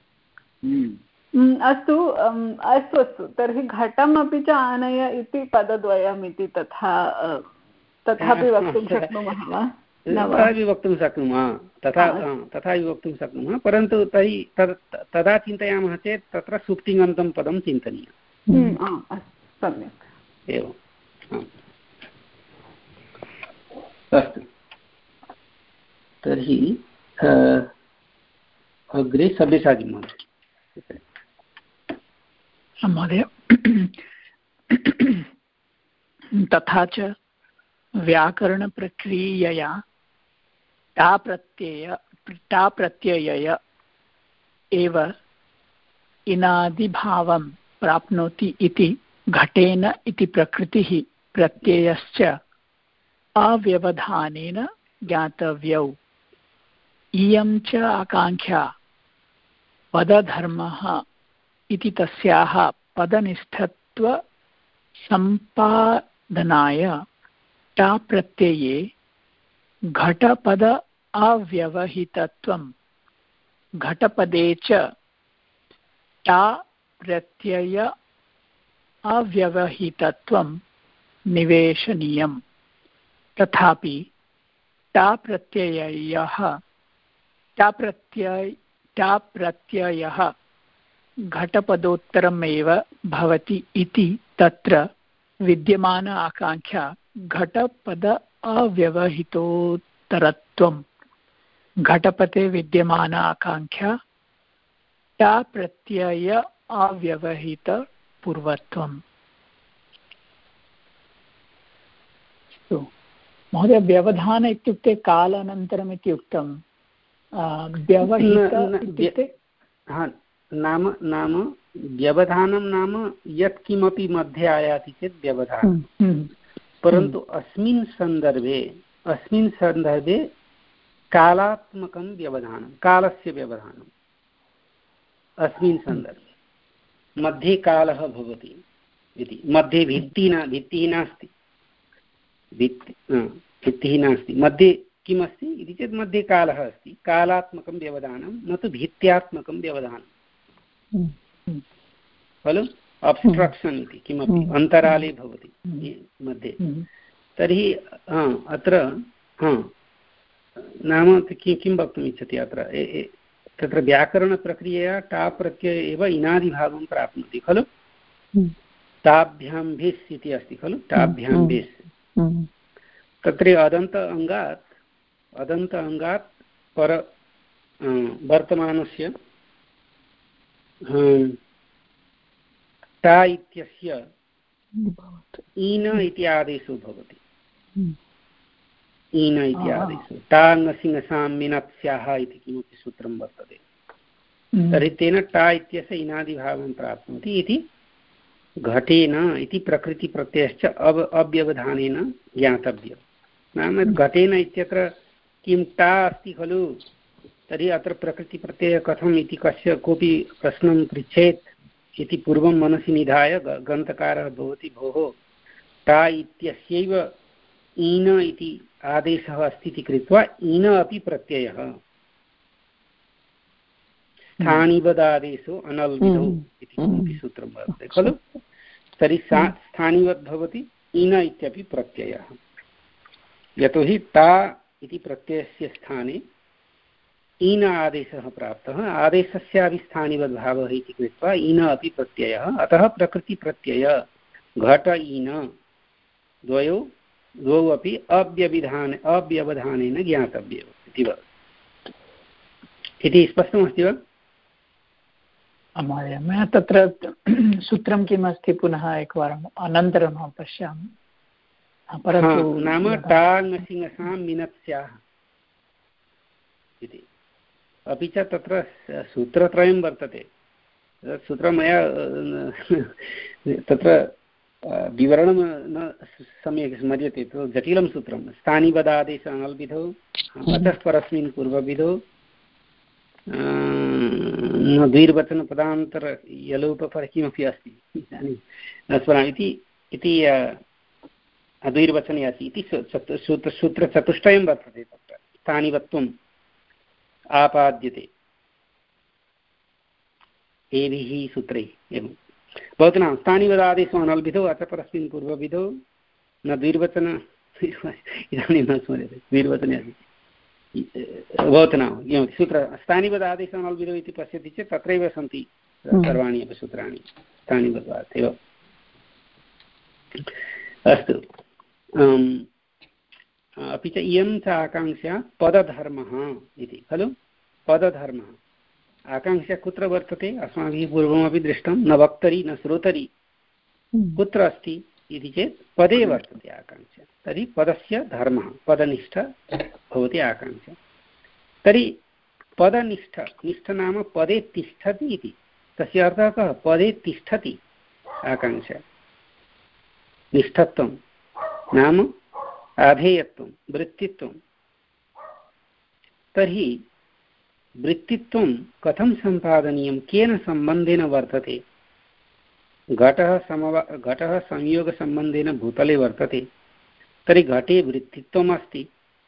अस्तु अस्तु अस्तु तर्हि घटम् अपि च आनय इति पदद्वयम् इति तथा तथापि वक्तुं शक्नुमः वा? तथापि वक्तुं शक्नुमः तथा तथापि वक्तुं शक्नुमः परन्तु तर्हि तद् तदा चिन्तयामः चेत् तत्र सुप्तिङन्तं पदं चिन्तनीयम्। सम्यक् एवम्। अस्तु तर्हि अग्रे सब्यसाचि महोदय। महोदय तथा च व्याकरणप्रक्रियया टा प्रत्यय टा प्रत्यय एव इनादिभावं प्राप्नोति इति घटेन इति प्रकृतिः प्रत्ययश्च अव्यवधानेन ज्ञातव्यौ। इयं च आकाङ्क्षा पदधर्मः इति तस्याः पदनिष्ठत्व सम्पादनाय टा प्रत्यये घटपद अव्यवहितत्वं घटपदे च टा प्रत्यय अव्यवहितत्वं निवेशनीयम्। तथापि टा प्रत्ययः टा प्रत्यय टा प्रत्ययः घटपदोत्तरमेव भवति इति तत्र विद्यमान आकाङ्क्षा घटपद अव्यवहितोत्तरत्वं घटपदे विद्यमान आकाङ्क्षा टा प्रत्यय अव्यवहितपूर्वत्वम्। महोदय व्यवधान इत्युक्ते कालानन्तरम् इति उक्तं, व्यवहित इत्युक्ते नाम नाम व्यवधानं नाम यत् किमपि मध्ये आयाति चेत् व्यवधानं, परन्तु अस्मिन् सन्दर्भे अस्मिन् सन्दर्भे कालात्मकं व्यवधानं, कालस्य व्यवधानम् अस्मिन् सन्दर्भे मध्ये कालः भवति इति। मध्ये भित्तिः न भित्तिः नास्ति भित्ति भित्तिः नास्ति मध्ये किम् अस्ति इति चेत् मध्ये कालः अस्ति। कालात्मकं व्यवधानं न तु भित्त्यात्मकं व्यवधानं खलु। अब्स्ट्रक्षन् इति किमपि अन्तराले भवति मध्ये। तर्हि अत्र नाम किं किं वक्तुम् इच्छति अत्र तत्र व्याकरणप्रक्रियया टा प्रत्यय एव इनादिभावं प्राप्नोति खलु। टाभ्यां भिस् इति अस्ति खलु, टाभ्यां भिस्। तत्र अदन्त अङ्गात् अदन्त अङ्गात् पर वर्तमानस्य टा इत्यस्य ईन इति आदेशो भवति। ईन इति आदेशो टा ङसिङसां मिनत्स्याः इति किमपि सूत्रं वर्तते। तर्हि तेन टा इत्यस्य इनादिभावं प्राप्नोति इति घटेन इति प्रकृतिप्रत्ययश्च अव अव्यवधानेन ज्ञातव्यं। नाम घटेन इत्यत्र किं टा अस्ति खलु, तर्हि अत्र प्रकृतिप्रत्ययः कथम् इति कस्य कोऽपि प्रश्नं पृच्छेत् इति पूर्वं मनसि निधाय ग्रन्थकारः भवति भोः टा इत्यस्यैव ईन इति आदेशः अस्ति इति कृत्वा ईन अपि प्रत्ययः स्थानिवदादेशो अनल्विदो इति किमपि सूत्रं वर्तते खलु। तर्हि सा स्थानिवद् भवति ईन इत्यपि प्रत्ययः। यतोहि टा इति प्रत्ययस्य स्थाने ईन आदेशः प्राप्तः, आदेशस्यापि स्थानिवद्भावः इति कृत्वा ईन अपि प्रत्ययः। अतः प्रकृतिप्रत्यय घट ईन द्वयो द्वौ अपि अव्यवधान अव्यवधानेन ज्ञातव्यौ इति वा इति स्पष्टमस्ति वा? महोदय मया तत्र सूत्रं किम् अस्ति पुनः एकवारम् अनन्तरं अहं पश्यामि। परन्तु नाम टा ङसिङसां मिनत्स्याः इति। अपि च तत्र सूत्रत्रयं वर्तते। सूत्रं मया तत्र विवरणं न सम्यक् स्मर्यते, जटिलं सूत्रं। स्थानिवदादेश अनल्विधौ अतः परस्मिन् पूर्वविधौ द्विर्वचनपदान्तर यलोपपर किमपि अस्ति इदानीं न स्मरामि इति इति द्विर्वचने अस्ति इति सूत्र सूत्रचतुष्टयं वर्तते। तत्र स्थानिवत्वम् आपाद्यते एभिः सूत्रैः एवं भवतु नाम स्थानिवदादेशो अनल्विधौ अथ परस्मिन् पूर्वविधौ न द्विर्वचन इदानीं न स्मर्यते द्विर्वचने अस्ति भवतु नाम किमपि सूत्र स्थानिवदादेशो अनल्विधौ इति पश्यति चेत् तत्रैव सन्ति सर्वाणि अपि सूत्राणि स्थानिवदात् एव। अस्तु अपि च इयं च आकाङ्क्षा पदधर्मः इति खलु। पदधर्मः आकाङ्क्षा कुत्र वर्तते? अस्माभिः पूर्वमपि दृष्टं, न वक्तरि न श्रोतरि। कुत्र अस्ति? इति चेत् पदे वर्तते आकाङ्क्षा, तर्हि पदस्य धर्मः पदनिष्ठ भवति आकाङ्क्षा। तर्हि पदनिष्ठ, निष्ठ नाम पदे तिष्ठति इति, तस्य अर्थः कः? पदे तिष्ठति आकाङ्क्षा। निष्ठत्वं नाम आधेयत्वं, वृत्तित्वं। तर्हि वृत्तित्वं कथं सम्पादनीयं, केन सम्बन्धेन वर्तते? घटः समवा घटः संयोगसम्बन्धेन भूतले वर्तते, तर्हि घटे वृत्तित्वम् अस्ति,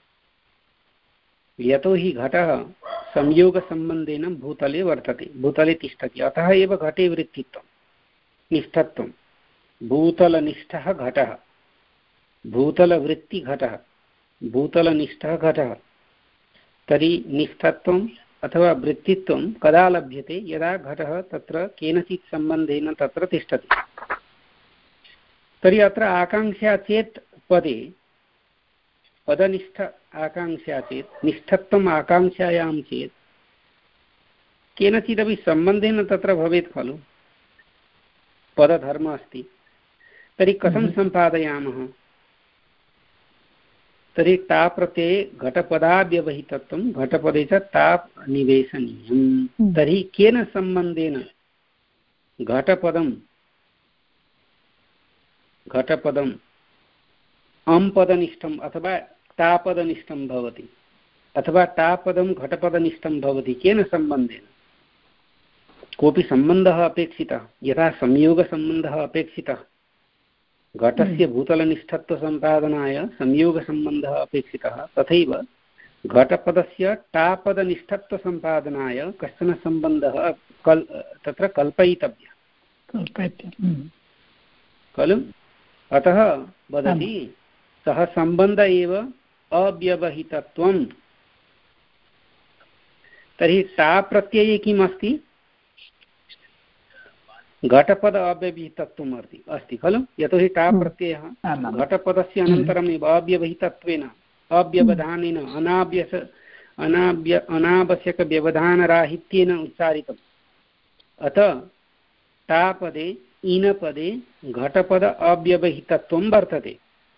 यतोहि घटः संयोगसम्बन्धेन भूतले वर्तते, भूतले तिष्ठति, अतः एव घटे वृत्तित्वं निष्ठत्वं। भूतलनिष्ठः घटः, भूतलवृत्तिघटः, भूतलनिष्ठः घटः। तर्हि निष्ठत्वं अथवा वृत्तित्वं कदा लभ्यते? यदा घटः तत्र केनचित् सम्बन्धेन तत्र तिष्ठति। तर्हि अत्र आकाङ्क्षा चेत् पदे पदनिष्ठ आकाङ्क्षा चेत्, निष्ठत्वम् आकाङ्क्षायां चेत् केनचिदपि सम्बन्धेन तत्र भवेत् खलु, पदधर्मः अस्ति। तर्हि कथं सम्पादयामः? तर्हि टा प्रत्यये घटपदाव्यवहितत्वं, घटपदे च ता निवेशनीयं। तर्हि केन सम्बन्धेन घटपदं घटपदम् अम्पदनिष्ठम् अथवा टापदनिष्ठं भवति, अथवा टापदं घटपदनिष्ठं भवति? केन सम्बन्धेन? कोऽपि सम्बन्धः अपेक्षितः, यथा संयोगसम्बन्धः अपेक्षितः, घटस्य भूतलनिष्ठत्वसम्पादनाय संयोगसम्बन्धः अपेक्षितः, तथैव घटपदस्य टापदनिष्ठत्वसम्पादनाय कश्चन सम्बन्धः कल् तत्र कल्पयितव्यः खलु। अतः वदति सः सम्बन्ध एव अव्यवहितत्वम्। तर्हि टा प्रत्यये किम् अस्ति? घटपद अव्यवहितत्वम् अस्ति खलु, यतोहि टा प्रत्ययः घटपदस्य अनन्तरमेव अव्यवहितत्वेन अव्यवधानेन अनाभ्यस अनाभ्य अनावश्यकव्यवधानराहित्येन उच्चारितम्। अतः टापदे इनपदे घटपद अव्यवहितत्वं वर्तते।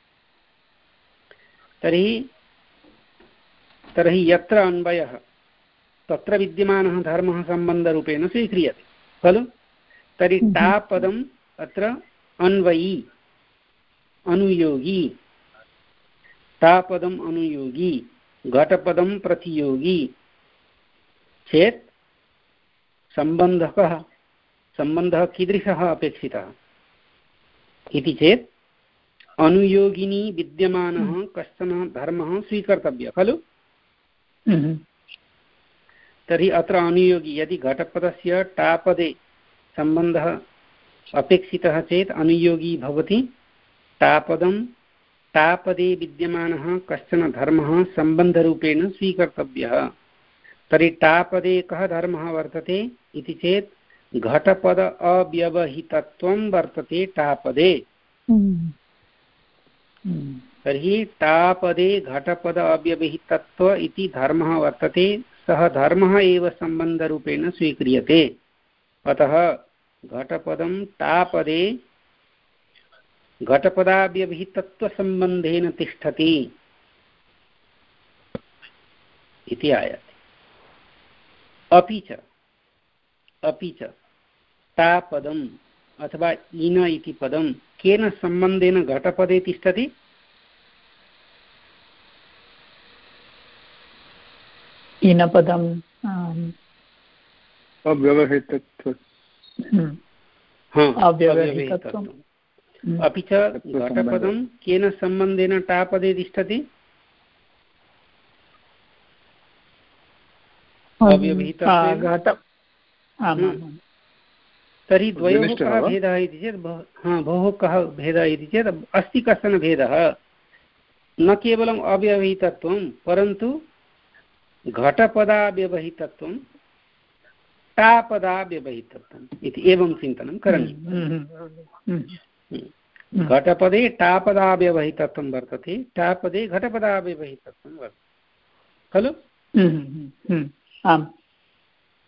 तर्हि तर्हि यत्र अन्वयः तत्र विद्यमानः धर्मः सम्बन्धरूपेण स्वीक्रियते खलु। तर्हि टापदम् अत्र अन्वयी अनुयोगी, टापदम् अनुयोगी, घटपदं प्रतियोगी चेत् सम्बन्धः कः? सम्बन्धः कीदृशः अपेक्षितः इति चेत् अनुयोगिनी विद्यमानः कश्चन धर्मः स्वीकर्तव्यः खलु। तर्हि अत्र अनुयोगी, यदि घटपदस्य टापदे सम्बन्धः अपेक्षितः चेत् अनुयोगी भवति टापदं टापदे विद्यमानः कश्चन धर्मः सम्बन्धरूपेण स्वीकर्तव्यः। तर्हि टापदे कः धर्मः वर्तते इति चेत् घटपद अव्यवहितत्वं वर्तते टापदे। तर्हि टापदे घटपद अव्यवहितत्व इति धर्मः वर्तते, सः धर्मः एव सम्बन्धरूपेण स्वीक्रियते। अतः घटपदं टापदे घटपदाव्यवहितत्वसम्बन्धेन तिष्ठति इति आयाति। अपि च अपि च टापदम् अथवा इन इति पदं केन सम्बन्धेन घटपदे तिष्ठति? इनपदम् अव्यवहितत्वम्। अव्यवहितत्वम्। अपि च घटपदं केन सम्बन्धेन टापदे तिष्ठति? अव्यवहितत्वेन। तर्हि द्वयोः कः भेदः इति चेत्, हा भोः कः भेदः इति चेत् अस्ति कश्चन भेदः। न केवलम् अव्यवहितत्वं परन्तु घटपदाव्यवहितत्वं टापदाव्यवहितत्वम् इति एवं चिन्तनं करणीयम्। घटपदे टापदाव्यवहितत्वं वर्तते, टापदे घटपदाव्यवहितत्वं वर्तते खलु।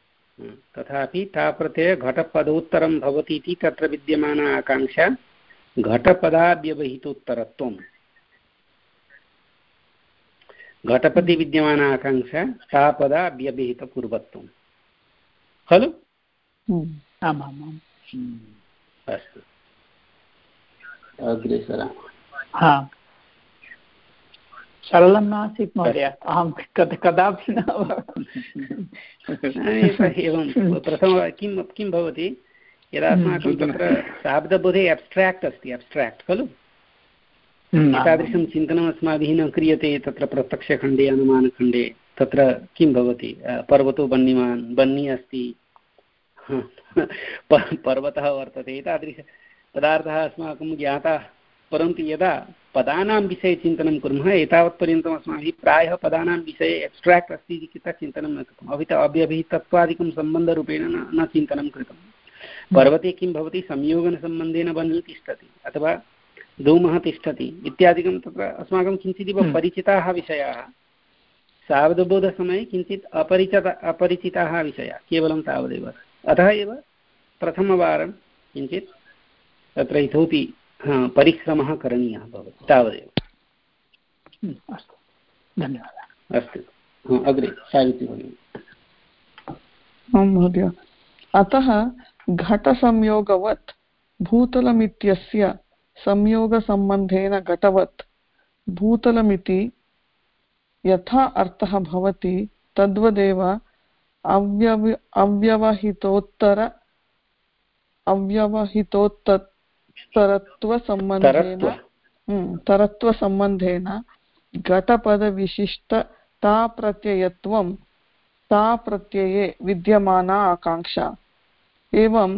तथापि टाप्रत्यय घटपदोत्तरं भवति इति तत्र विद्यमाना आकाङ्क्षा घटपदाव्यवहितोत्तरत्वं घटपदे विद्यमान आकाङ्क्षा तापदाव्यवहितपूर्वत्वं खलु? आमामाम् अस्तु अग्रे सरामः। हा सरलं नासीत् महोदय, अहं कदापि न एवं प्रथम किं किं भवति यदा अस्माकं तत्र शाब्दबोधे एब्स्ट्राक्ट् अस्ति, एब्स्ट्राक्ट् खलु, एतादृशं चिन्तनम् अस्माभिः न क्रियते तत्र प्रत्यक्षखण्डे अनुमानखण्डे। तत्र किं भवति, पर्वतो बन्निमान्, बन्नी अस्ति, पर्वतः वर्तते, एतादृशपदार्थः अस्माकं ज्ञाताः, परन्तु यदा पदानां विषये चिन्तनं कुर्मः एतावत्पर्यन्तम् अस्माभिः प्रायः पदानां विषये एब्स्ट्राक्ट् अस्ति इति कृत्वा चिन्तनं न कृतम्, अपि च अव्यवहितत्वादिकं सम्बन्धरूपेण न न चिन्तनं कृतं। पर्वते किं भवति, संयोगनसम्बन्धेन बन्ही तिष्ठति अथवा धूमः तिष्ठति इत्यादिकं तत्र अस्माकं किञ्चिदिव परिचिताः विषयाः, शाब्दबोधसमये किञ्चित् अपरिचित अपरिचिताः विषयाः, केवलं तावदेव। अतः एव प्रथमवारं किञ्चित् तत्र इतोपि परिश्रमः करणीयः भवति, तावदेव। अस्तु, धन्यवादः। अस्तु, अग्रे सावित्री भगिनी। आं महोदय, अतः घटसंयोगवत् भूतलमित्यस्य संयोगसम्बन्धेन घटवत् भूतलमिति यथा अर्थः भवति तद्वदेव अव्यव अव्यवहितोत्तर अव्यवहितोत्तरत्वसम्बन्धेन तरत्वसम्बन्धेन घटपदविशिष्टताप्रत्ययत्वं ताप्रत्यये विद्यमाना आकाङ्क्षा। एवं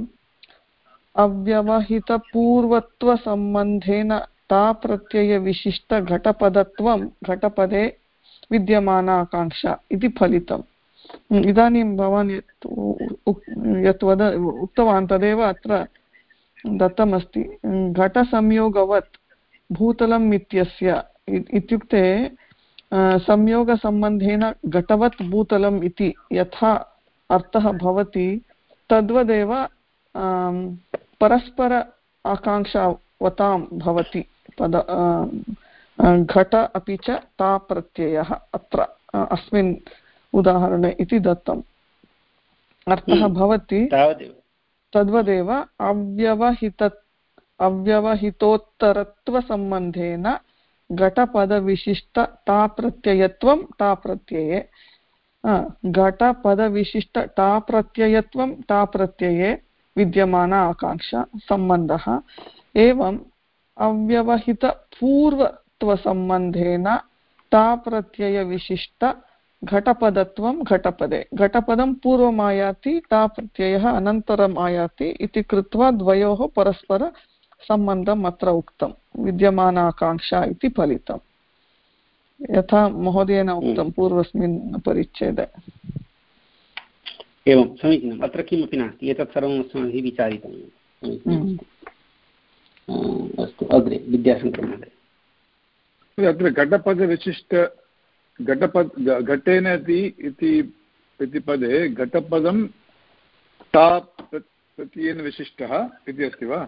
अव्यवहितपूर्वत्वसम्बन्धेन ताप्रत्ययविशिष्टघटपदत्वं घटपदे विद्यमाना आकाङ्क्षा इति फलितम्। इदानीं भवान् यत् यत् वद उक्तवान् तदेव अत्र दत्तमस्ति। घटसंयोगवत् भूतलम् इत्यस्य इत्युक्ते संयोगसम्बन्धेन घटवत् भूतलम् इति यथा अर्थः भवति तद्वदेव परस्पर आकाङ्क्षावतां भवति पद घट अपि च ता प्रत्ययः अत्र अस्मिन् उदाहरणे इति दत्तम्। अर्थः भवति तद्वदेव अव्यवहित अव्यवहितोत्तरत्वसम्बन्धेन घटपदविशिष्टताप्रत्ययत्वं ताप्रत्यये घटपदविशिष्टताप्रत्ययत्वं ताप्रत्यये विद्यमाना आकाङ्क्षा सम्बन्धः। एवं अव्यवहितपूर्वत्वसम्बन्धेन ताप्रत्ययविशिष्ट घटपदत्वं घटपदे, घटपदं पूर्वम् आयाति ताप्रत्ययः अनन्तरम् आयाति इति कृत्वा द्वयोः परस्परसम्बन्धम् अत्र उक्तं, विद्यमाना आकाङ्क्षा इति फलितम्, यथा महोदयेन उक्तं पूर्वस्मिन् परिच्छेदे। एवं समीचीनम्, अत्र किमपि नास्ति, एतत् सर्वम् अस्माभिः विचारितम्। अस्तु, अग्रे विद्याशङ्कर महोदय। अत्र घटपदविशिष्ट घटपद घटेन इति पदे घटपदं ता प्रत्ययेन विशिष्टः इति अस्ति वा?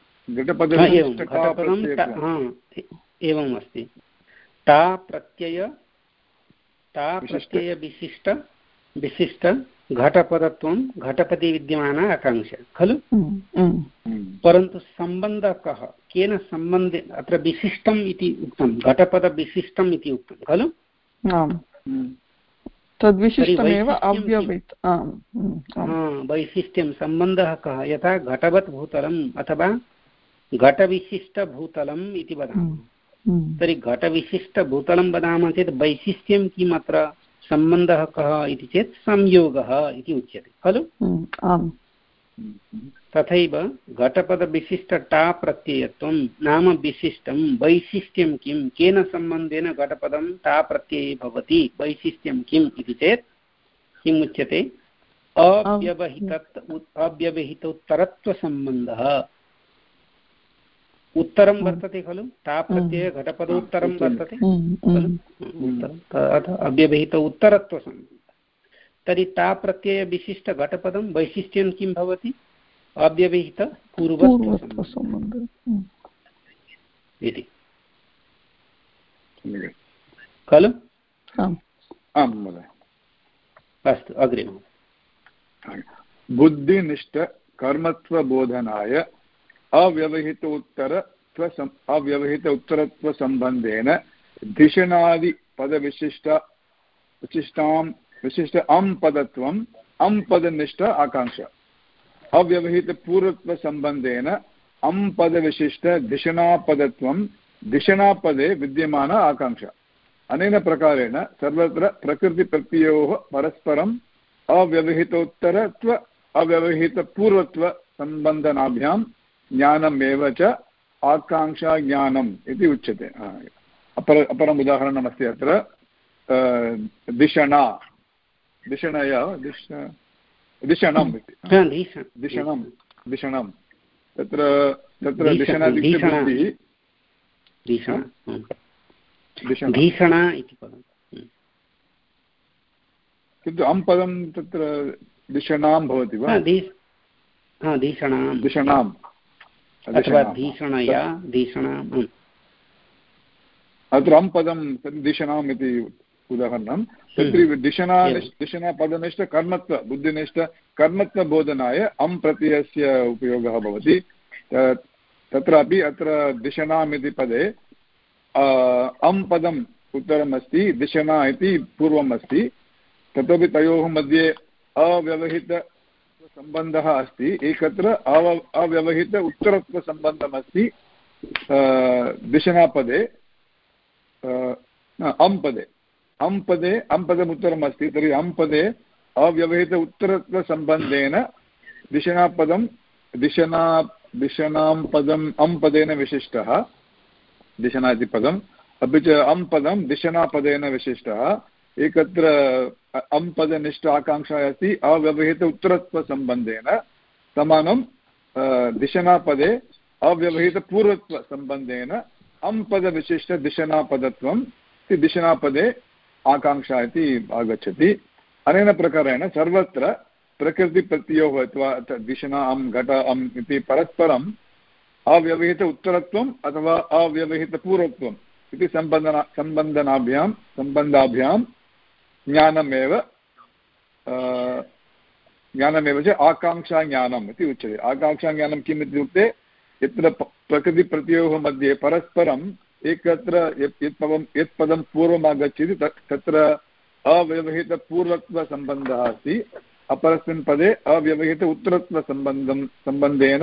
एवम् अस्ति, ता प्रत्यय ता प्रत्यय विशिष्ट विशिष्ट घटपदत्वं घटपदे विद्यमाना आकाङ्क्षा खलु। परन्तु सम्बन्धः कः, केन सम्बन्धे, अत्र विशिष्टम् इति उक्तं, घटपदविशिष्टम् इति उक्तं खलु। तद्विशिष्टमेव अव्यवहित वैशिष्ट्यं सम्बन्धः कः, यथा घटवत् भूतलम् अथवा घटविशिष्टभूतलम् इति वदामः। तर्हि घटविशिष्टभूतलं वदामः चेत् वैशिष्ट्यं किम्, अत्र सम्बन्धः कः इति चेत् संयोगः इति उच्यते खलु। तथैव घटपदविशिष्टता प्रत्ययत्वं नाम विशिष्टं वैशिष्ट्यं किं, केन सम्बन्धेन घटपदं ता प्रत्यये भवति, वैशिष्ट्यं किम् इति चेत् किम् उच्यते, अव्यवहित अव्यवहितोत्तरत्वसम्बन्धः। उत्तरं वर्तते खलु, ता प्रत्यय घटपदोत्तरं वर्तते खलु, अतः अव्यवहित उत्तरत्वसम्बन्धः। तर्हि ता प्रत्यय विशिष्ट घटपदं वैशिष्ट्यं किं भवति, अव्यवहित पूर्वत्वसम्बन्धः। इति खलु? आं महोदय। अस्तु अग्रे। बुद्धिनिष्ठकर्मत्वबोधनाय अव्यवहितोत्तरत्व अव्यवहित उत्तरत्वसम्बन्धेन धिषणादिपदविशिष्ट विशिष्टां विशिष्ट अं पदत्वम् अं पदनिष्ठ आकाङ्क्षा अव्यवहितपूर्वत्वसम्बन्धेन अं पदविशिष्ट धिषणापदत्वं धिषणापदे विद्यमान आकाङ्क्षा। अनेन प्रकारेण सर्वत्र प्रकृतिप्रत्ययोः परस्परम् अव्यवहितोत्तरत्व अव्यवहितपूर्वत्वसम्बन्धनाभ्यां ज्ञानमेव च आकाङ्क्षाज्ञानम् इति उच्यते। अपर अपरम् उदाहरणमस्ति अत्र दिशणा दिशणय दिश दिशणम् इति दिशणं दिशणं तत्र तत्र दिशणा इति पदं किन्तु अं पदं तत्र दिशणां भवति वा? दिशणां दिशणाम् अथवा धीषणया धीषणाम् अत्र अं पदं दिशणाम् इति उदाहरणं तत्र दिशना दिशना पदनिष्ठ कर्मत्व बुद्धिनिष्ठ कर्मत्वबोधनाय अं प्रत्ययस्य उपयोगः भवति। तत्रापि अत्र दिशणाम् इति पदे अं पदम् उत्तरम् अस्ति दिशना इति पूर्वम् अस्ति ततोपि तयोः मध्ये अव्यवहितसम्बन्धः अस्ति एकत्र अव अव्यवहित उत्तरत्वसम्बन्धमस्ति दिशनापदे अं पदे अं पदे अं पदम् उत्तरम् अस्ति तर्हि अं पदे अव्यवहित उत्तरत्वसम्बन्धेन दिशनापदं दिशना दिशनां पदम् अं पदेन विशिष्टः दिशना इति पदम् अपि च अं पदं दिशनापदेन विशिष्टः एकत्र अं पदनिष्ठ आकाङ्क्षा अस्ति अव्यवहित उत्तरत्वसम्बन्धेन समानं दिशनापदे अव्यवहितपूर्वत्वसम्बन्धेन अं पदविशिष्ट दिशनापदत्वम् इति दिशनापदे आकाङ्क्षा इति आगच्छति। अनेन प्रकारेण सर्वत्र प्रकृतिप्रत्ययोः अथवा दिशना अं घट अम् इति परस्परम् अव्यवहित उत्तरत्वम् अथवा अव्यवहितपूर्वत्वम् इति सम्बन्धना सम्बन्धनाभ्यां सम्बन्धाभ्यां ज्ञानमेव ज्ञानमेव च आकाङ्क्षाज्ञानम् इति उच्यते। आकाङ्क्षाज्ञानं किम् इत्युक्ते यत्र प्रकृतिप्रत्ययोः मध्ये परस्परम् एकत्र यत् यत् पदं यत् पदं पूर्वम् आगच्छति तत् तत्र अव्यवहितपूर्वत्वसम्बन्धः अस्ति अपरस्मिन् पदे अव्यवहित उत्तरत्वसम्बन्धं सम्बन्धेन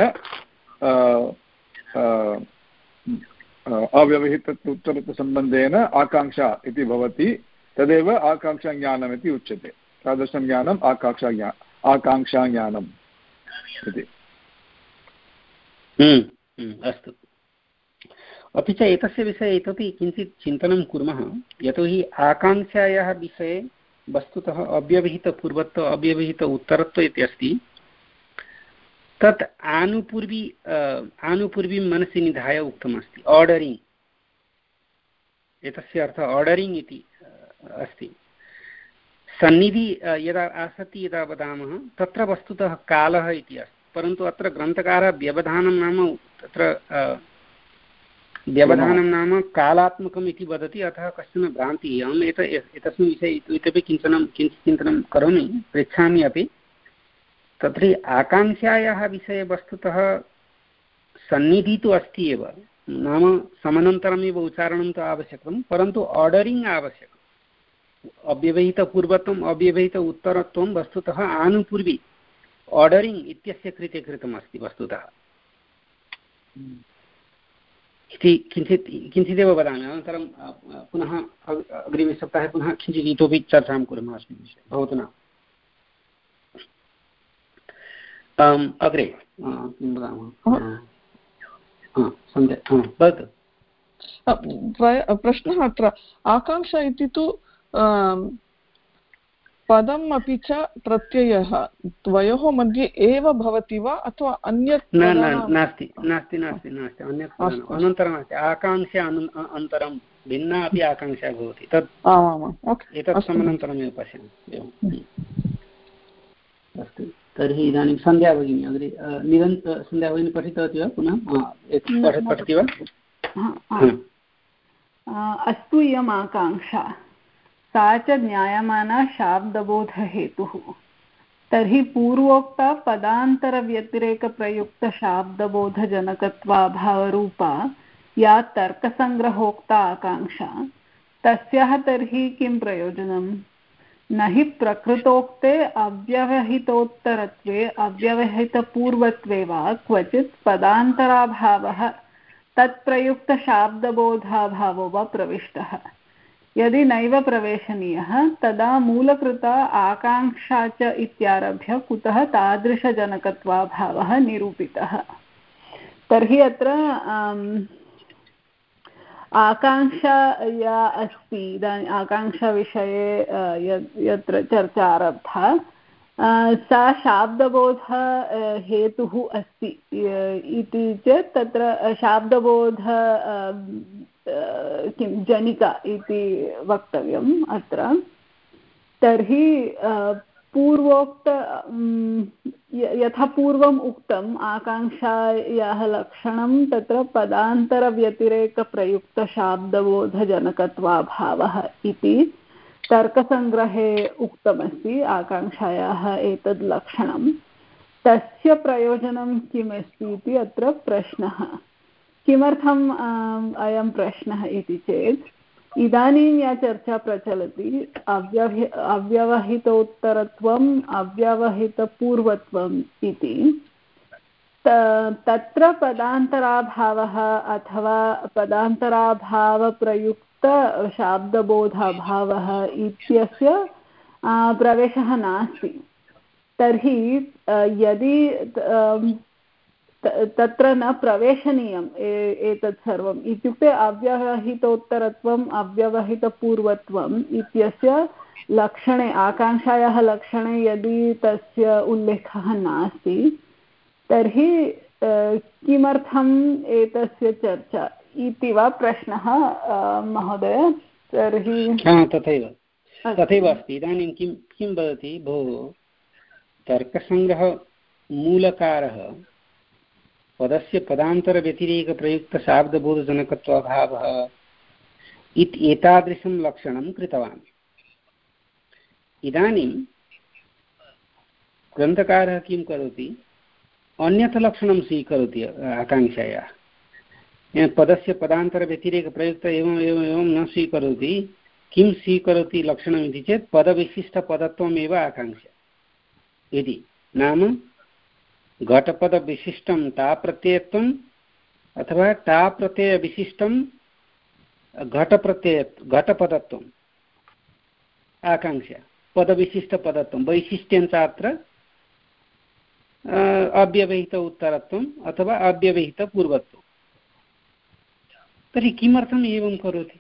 अव्यवहित उत्तरत्वसम्बन्धेन आकाङ्क्षा इति भवति तदेव आकाङ्क्षाज्ञानम् इति उच्यते। तादृशं ज्ञानम् आकाङ्क्षाज्ञा आकाङ्क्षाज्ञानम् इति। अस्तु अपि च एतस्य विषये इतोपि किञ्चित् चिन्तनं कुर्मः यतोहि आकाङ्क्षायाः विषये वस्तुतः अव्यवहितपूर्वत्व अव्यवहित उत्तरत्व इति अस्ति तत् आनुपूर्वी आनुपूर्वीं मनसि निधाय उक्तमस्ति आर्डरिङ्ग् एतस्य अर्थः आर्डरिङ्ग् इति अस्ति। सन्निधि यदा आसक्ति यदा वदामः तत्र वस्तुतः कालः इति अस्ति परन्तु अत्र ग्रन्थकारः व्यवधानं नाम तत्र व्यवधानं नाम कालात्मकम् इति वदति अतः कश्चन भ्रान्तिः। अहम् एत एतस्मिन् विषये इतोपि किञ्चनं किञ्चित् चिन्तनं करोमि पृच्छामि अपि। तत्र आकाङ्क्षायाः विषये वस्तुतः सन्निधिः तु अस्ति एव नाम समनन्तरमेव उच्चारणं तु आवश्यकं परन्तु आर्डरिङ्ग् आवश्यकम्। अव्यवहितपूर्वत्वम् अव्यवहित उत्तरत्वं वस्तुतः आनुपूर्वी आर्डरिङ्ग् इत्यस्य कृते कृतमस्ति वस्तुतः इति किञ्चित् किञ्चिदेव वदामि। अनन्तरं पुनः अग्रिमे सप्ताहे पुनः किञ्चित् इतोपि चर्चां कुर्मः अस्मिन् विषये भवतु न। अग्रे किं वदामः सन्ध्या वदतु। प्रश्नः अत्र आकाङ्क्षा इति तु पदम् अपि च प्रत्ययः द्वयोः मध्ये एव भवति वा अथवा अन्यत्? न नास्ति नास्ति नास्ति नास्ति अन्यत् अनन्तरम् अस्ति आकाङ्क्षा अनन्तरं भिन्ना अपि आकाङ्क्षा भवति तत् एतत् समनन्तरमेव पश्यामि। अस्तु तर्हि इदानीं सन्ध्या भगिनी अग्रे निरन्तर सन्ध्या भगिनी पठितवती वा पुनः पठति वा? अस्तु इयम् आकाङ्क्षा सा च ज्ञायमाना शाब्दबोधहेतुः तर्हि पूर्वोक्ता पदान्तरव्यतिरेकप्रयुक्तशाब्दबोधजनकत्वाभावरूपा या तर्कसङ्ग्रहोक्ता आकाङ्क्षा तस्याः तर्हि किं प्रयोजनं न हि प्रकृतोक्ते अव्यवहितोत्तरत्वे अव्यवहितपूर्वत्वे वा क्वचित् पदान्तराभावः तत्प्रयुक्तशाब्दबोधाभावो वा प्रविष्टः यदि नैव प्रवेशनीयः तदा मूलकृता आकाङ्क्षा च इत्यारभ्य कुतः तादृशजनकत्वाभावः निरूपितः। तर्हि अत्र आकाङ्क्षा या अस्ति इदानीम् आकाङ्क्षाविषये यत्र चर्चा आरब्धा सा शाब्दबोध हेतुः अस्ति इति चेत् तत्र शाब्दबोध किं जनिका इति वक्तव्यम् अत्र। तर्हि पूर्वोक्त यथा पूर्वम् उक्तम् आकाङ्क्षायाः लक्षणं तत्र पदान्तरव्यतिरेकप्रयुक्तशाब्दबोधजनकत्वाभावः इति तर्कसङ्ग्रहे उक्तमस्ति आकाङ्क्षायाः एतद् लक्षणं तस्य प्रयोजनं किमस्ति इति अत्र प्रश्नः। किमर्थम् अयं प्रश्नः इति चेत् इदानीं या चर्चा प्रचलति अव्यवहि अव्यवहितोत्तरत्वम् अव्यवहितपूर्वत्वम् इति तत्र पदान्तराभावः अथवा पदान्तराभावप्रयुक्तशाब्दबोधाभावः इत्यस्य प्रवेशः नास्ति। तर्हि यदि तत्र न प्रवेशनीयम् एतत् सर्वम् इत्युक्ते अव्यवहितोत्तरत्वम् अव्यवहितपूर्वत्वम् इत्यस्य लक्षणे आकाङ्क्षायाः लक्षणे यदि तस्य उल्लेखः नास्ति तर्हि किमर्थम् एतस्य चर्चा इति वा प्रश्नः महोदय। तर्हि तथैव तथैव अस्ति। इदानीं किं किं वदति भोः तर्कसङ्ग्रहमूलकारः पदस्य पदान्तरव्यतिरेकप्रयुक्तशाब्दबोधजनकत्वाभावः इति एतादृशं लक्षणं कृतवान्। इदानीं ग्रन्थकारः किं करोति अन्यत् लक्षणं स्वीकरोति आकाङ्क्षायाः पदस्य पदान्तरव्यतिरेकप्रयुक्त एवम् एवम् एवं न स्वीकरोति। किं स्वीकरोति लक्षणम् इति चेत् पदविशिष्टपदत्वमेव आकाङ्क्षा इति नाम घटपदविशिष्टं टाप्रत्ययत्वम् अथवा टाप्रत्ययविशिष्टं घटप्रत्यय घटपदत्वम् आकाङ्क्षा पदविशिष्टपदत्वं वैशिष्ट्यं च अत्र अव्यवहित उत्तरत्वम् अथवा अव्यवहितपूर्वत्वम्। तर्हि किमर्थम् एवं करोति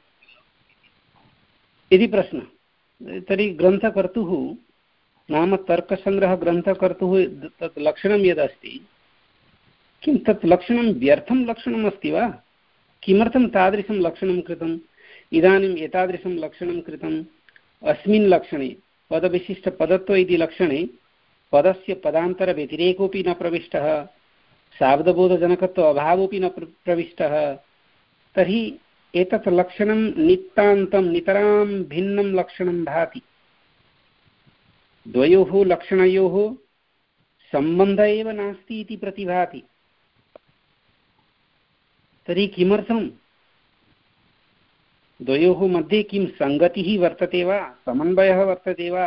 इति प्रश्नः। तर्हि ग्रन्थकर्तुः नाम तर्कसङ्ग्रहग्रन्थकर्तुः तत् लक्षणं यदस्ति किं तत् लक्षणं व्यर्थं लक्षणम् अस्ति वा? किमर्थं तादृशं लक्षणं कृतम्? इदानीम् एतादृशं लक्षणं कृतम् अस्मिन् लक्षणे पदविशिष्टपदत्व इति लक्षणे पदस्य पदान्तरव्यतिरेकोऽपि न प्रविष्टः शाब्दबोधजनकत्व अभावोऽपि न प्रविष्टः। तर्हि एतत् लक्षणं नितान्तं नितरां भिन्नं लक्षणं भाति। द्वयोः लक्षणयोः सम्बन्धः एव नास्ति इति प्रतिभाति। तर्हि किमर्थं द्वयोः मध्ये किं सङ्गतिः वर्तते वा समन्वयः वर्तते वा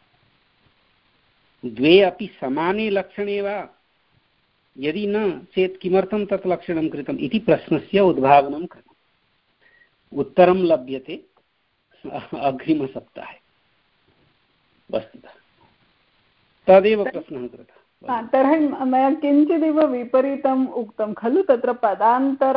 द्वे अपि समाने लक्षणे वा यदि न चेत् किमर्थं तत् लक्षणं कृतम् इति प्रश्नस्य उद्भावनं कृतम्। उत्तरं लभ्यते अग्रिमसप्ताहे वस्तुतः तदेव प्रश्नः कृतः। तर्हि मया किञ्चिदिव विपरीतम् उक्तं खलु तत्र पदान्तर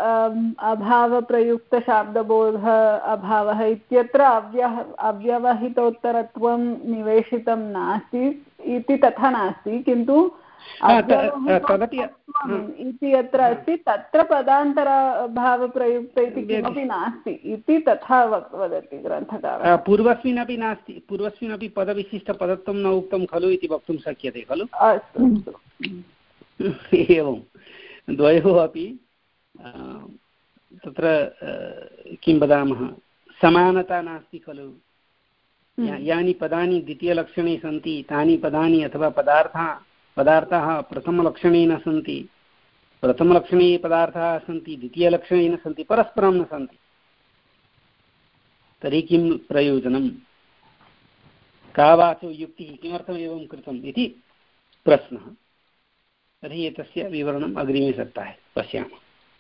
अभावप्रयुक्तशाब्दबोध अभावः इत्यत्र अव्यः अव्यवहितोत्तरत्वं निवेशितं नास्ति इति तथा नास्ति किन्तु इति यत्र अस्ति तत्र पदान्तरभावप्रयुक्त इति किमपि नास्ति इति तथा वदति ग्रन्थकारः। पूर्वस्मिन् अपि नास्ति पूर्वस्मिन् अपि पदविशिष्टपदत्वं न उक्तं खलु इति वक्तुं शक्यते खलु। अस्तु एवं द्वयोः अपि तत्र किं वदामः समानता नास्ति खलु। यानि पदानि द्वितीयलक्षणे सन्ति तानि पदानि अथवा पदार्थाः पदार्थाः प्रथमलक्षणे न सन्ति, प्रथमलक्षणे ये पदार्थाः सन्ति द्वितीयलक्षणे न सन्ति, परस्परं न सन्ति, तर्हि किं प्रयोजनं, का वाचो युक्तिः, किमर्थम् एवं कृतम् इति प्रश्नः। तर्हि एतस्य विवरणम् अग्रिमे सप्ताहे पश्यामः।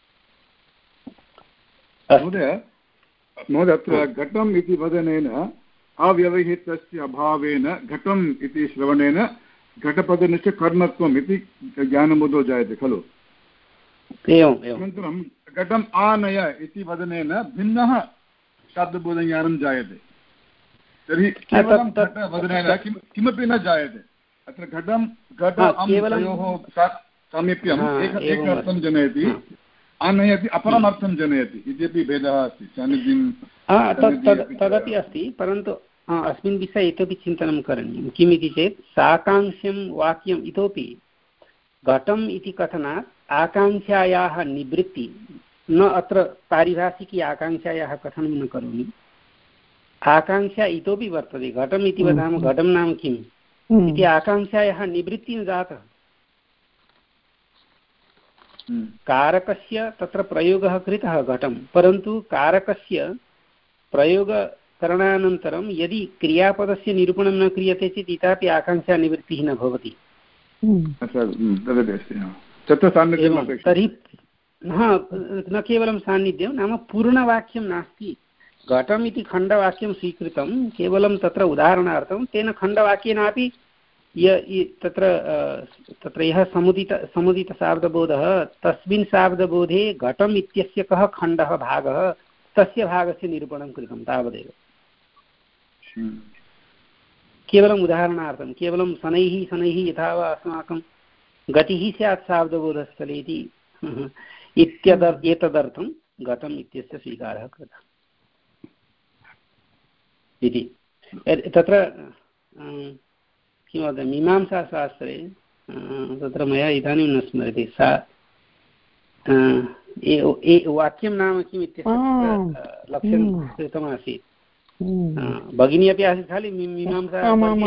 महोदय महोदय अत्र घटम् इति वदनेन अव्यवहितस्य अभावेन घटम् इति श्रवणेन घटपदनिश्च कर्मत्वम् इति ज्ञानबोधो जायते खलु। अनन्तरं घटम् आनय इति वदनेन भिन्नः शाब्दबोधज्ञानं जायते। तर्हि केवलं घटवदनेन किं किमपि न जायते। अत्र घटं घट अयोः सामीप्यम् एकमर्थं जनयति, आनयति अपरम् अर्थं जनयति इत्यपि भेदः अस्ति। सान्निध्यं तदपि अस्ति, परन्तु अस्मिन् विषये इतोपि चिन्तनं करणीयं। किमिति चेत् साकाङ्क्षं वाक्यम् इतोपि घटम् इति कथनात् आकाङ्क्षायाः निवृत्ति न, अत्र पारिभाषिकी आकाङ्क्षायाः कथनं न करोमि, आकाङ्क्षा इतोपि वर्तते। घटम् इति वदामः, घटं नाम किम् इति आकाङ्क्षायाः निवृत्तिः जातः। कारकस्य तत्र प्रयोगः कृतः घटं, परन्तु कारकस्य प्रयोगकरणानन्तरं यदि क्रियापदस्य निरूपणं न क्रियते चेत् इतोपि आकाङ्क्षा निवृत्तिः न भवति। तर्हि न केवलं सान्निध्यं, नाम पूर्णवाक्यं नास्ति। घटम् इति खण्डवाक्यं स्वीकृतं केवलं तत्र उदाहरणार्थं, तेन खण्डवाक्येनापि य तत्र तत्र यः समुदित समुदितशाब्दबोधः, तस्मिन् शाब्दबोधे घटम् इत्यस्य कः खण्डः भागः, तस्य भागस्य निरूपणं कृतं, तावदेव। केवलम् उदाहरणार्थं, केवलं शनैः शनैः यथा वा अस्माकं गतिः स्यात् शाब्दबोधस्थले इति इत्यदर् एतदर्थं घटम् इत्यस्य स्वीकारः कृतः इति। तत्र किं वदामि, मीमांसाशास्त्रे तत्र मया इदानीं न स्मर्यते, सा वाक्यं नाम किम् इत्यस्य लक्ष्यं कृतमासीत्। भगिनी अपि आसीत् खलु मीमांसा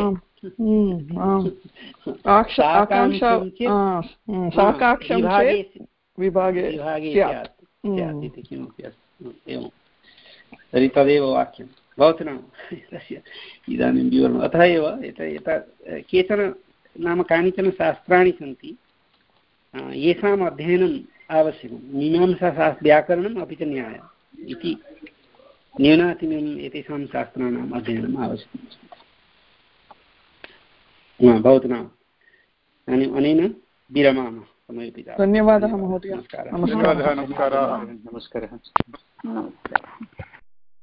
विभागे स्यात् इति किमपि अस्ति। एवं तर्हि तदेव वाक्यं भवतु नाम तस्य इदानीं विवरणम्। अतः एव एता केचन नाम कानिचन शास्त्राणि सन्ति येषाम् अध्ययनम् आवश्यकं। मीमांसाशास्त्रं व्याकरणम् अपि च न्यायः इति न्यूनातिन्यूनम् एतेषां शास्त्राणाम् अध्ययनम् आवश्यकम्। भवतु नाम इदानीम् अनेन विरमामः। समयोपि जातः। धन्यवादः महोदय। नमस्कारः। नमस्कारः।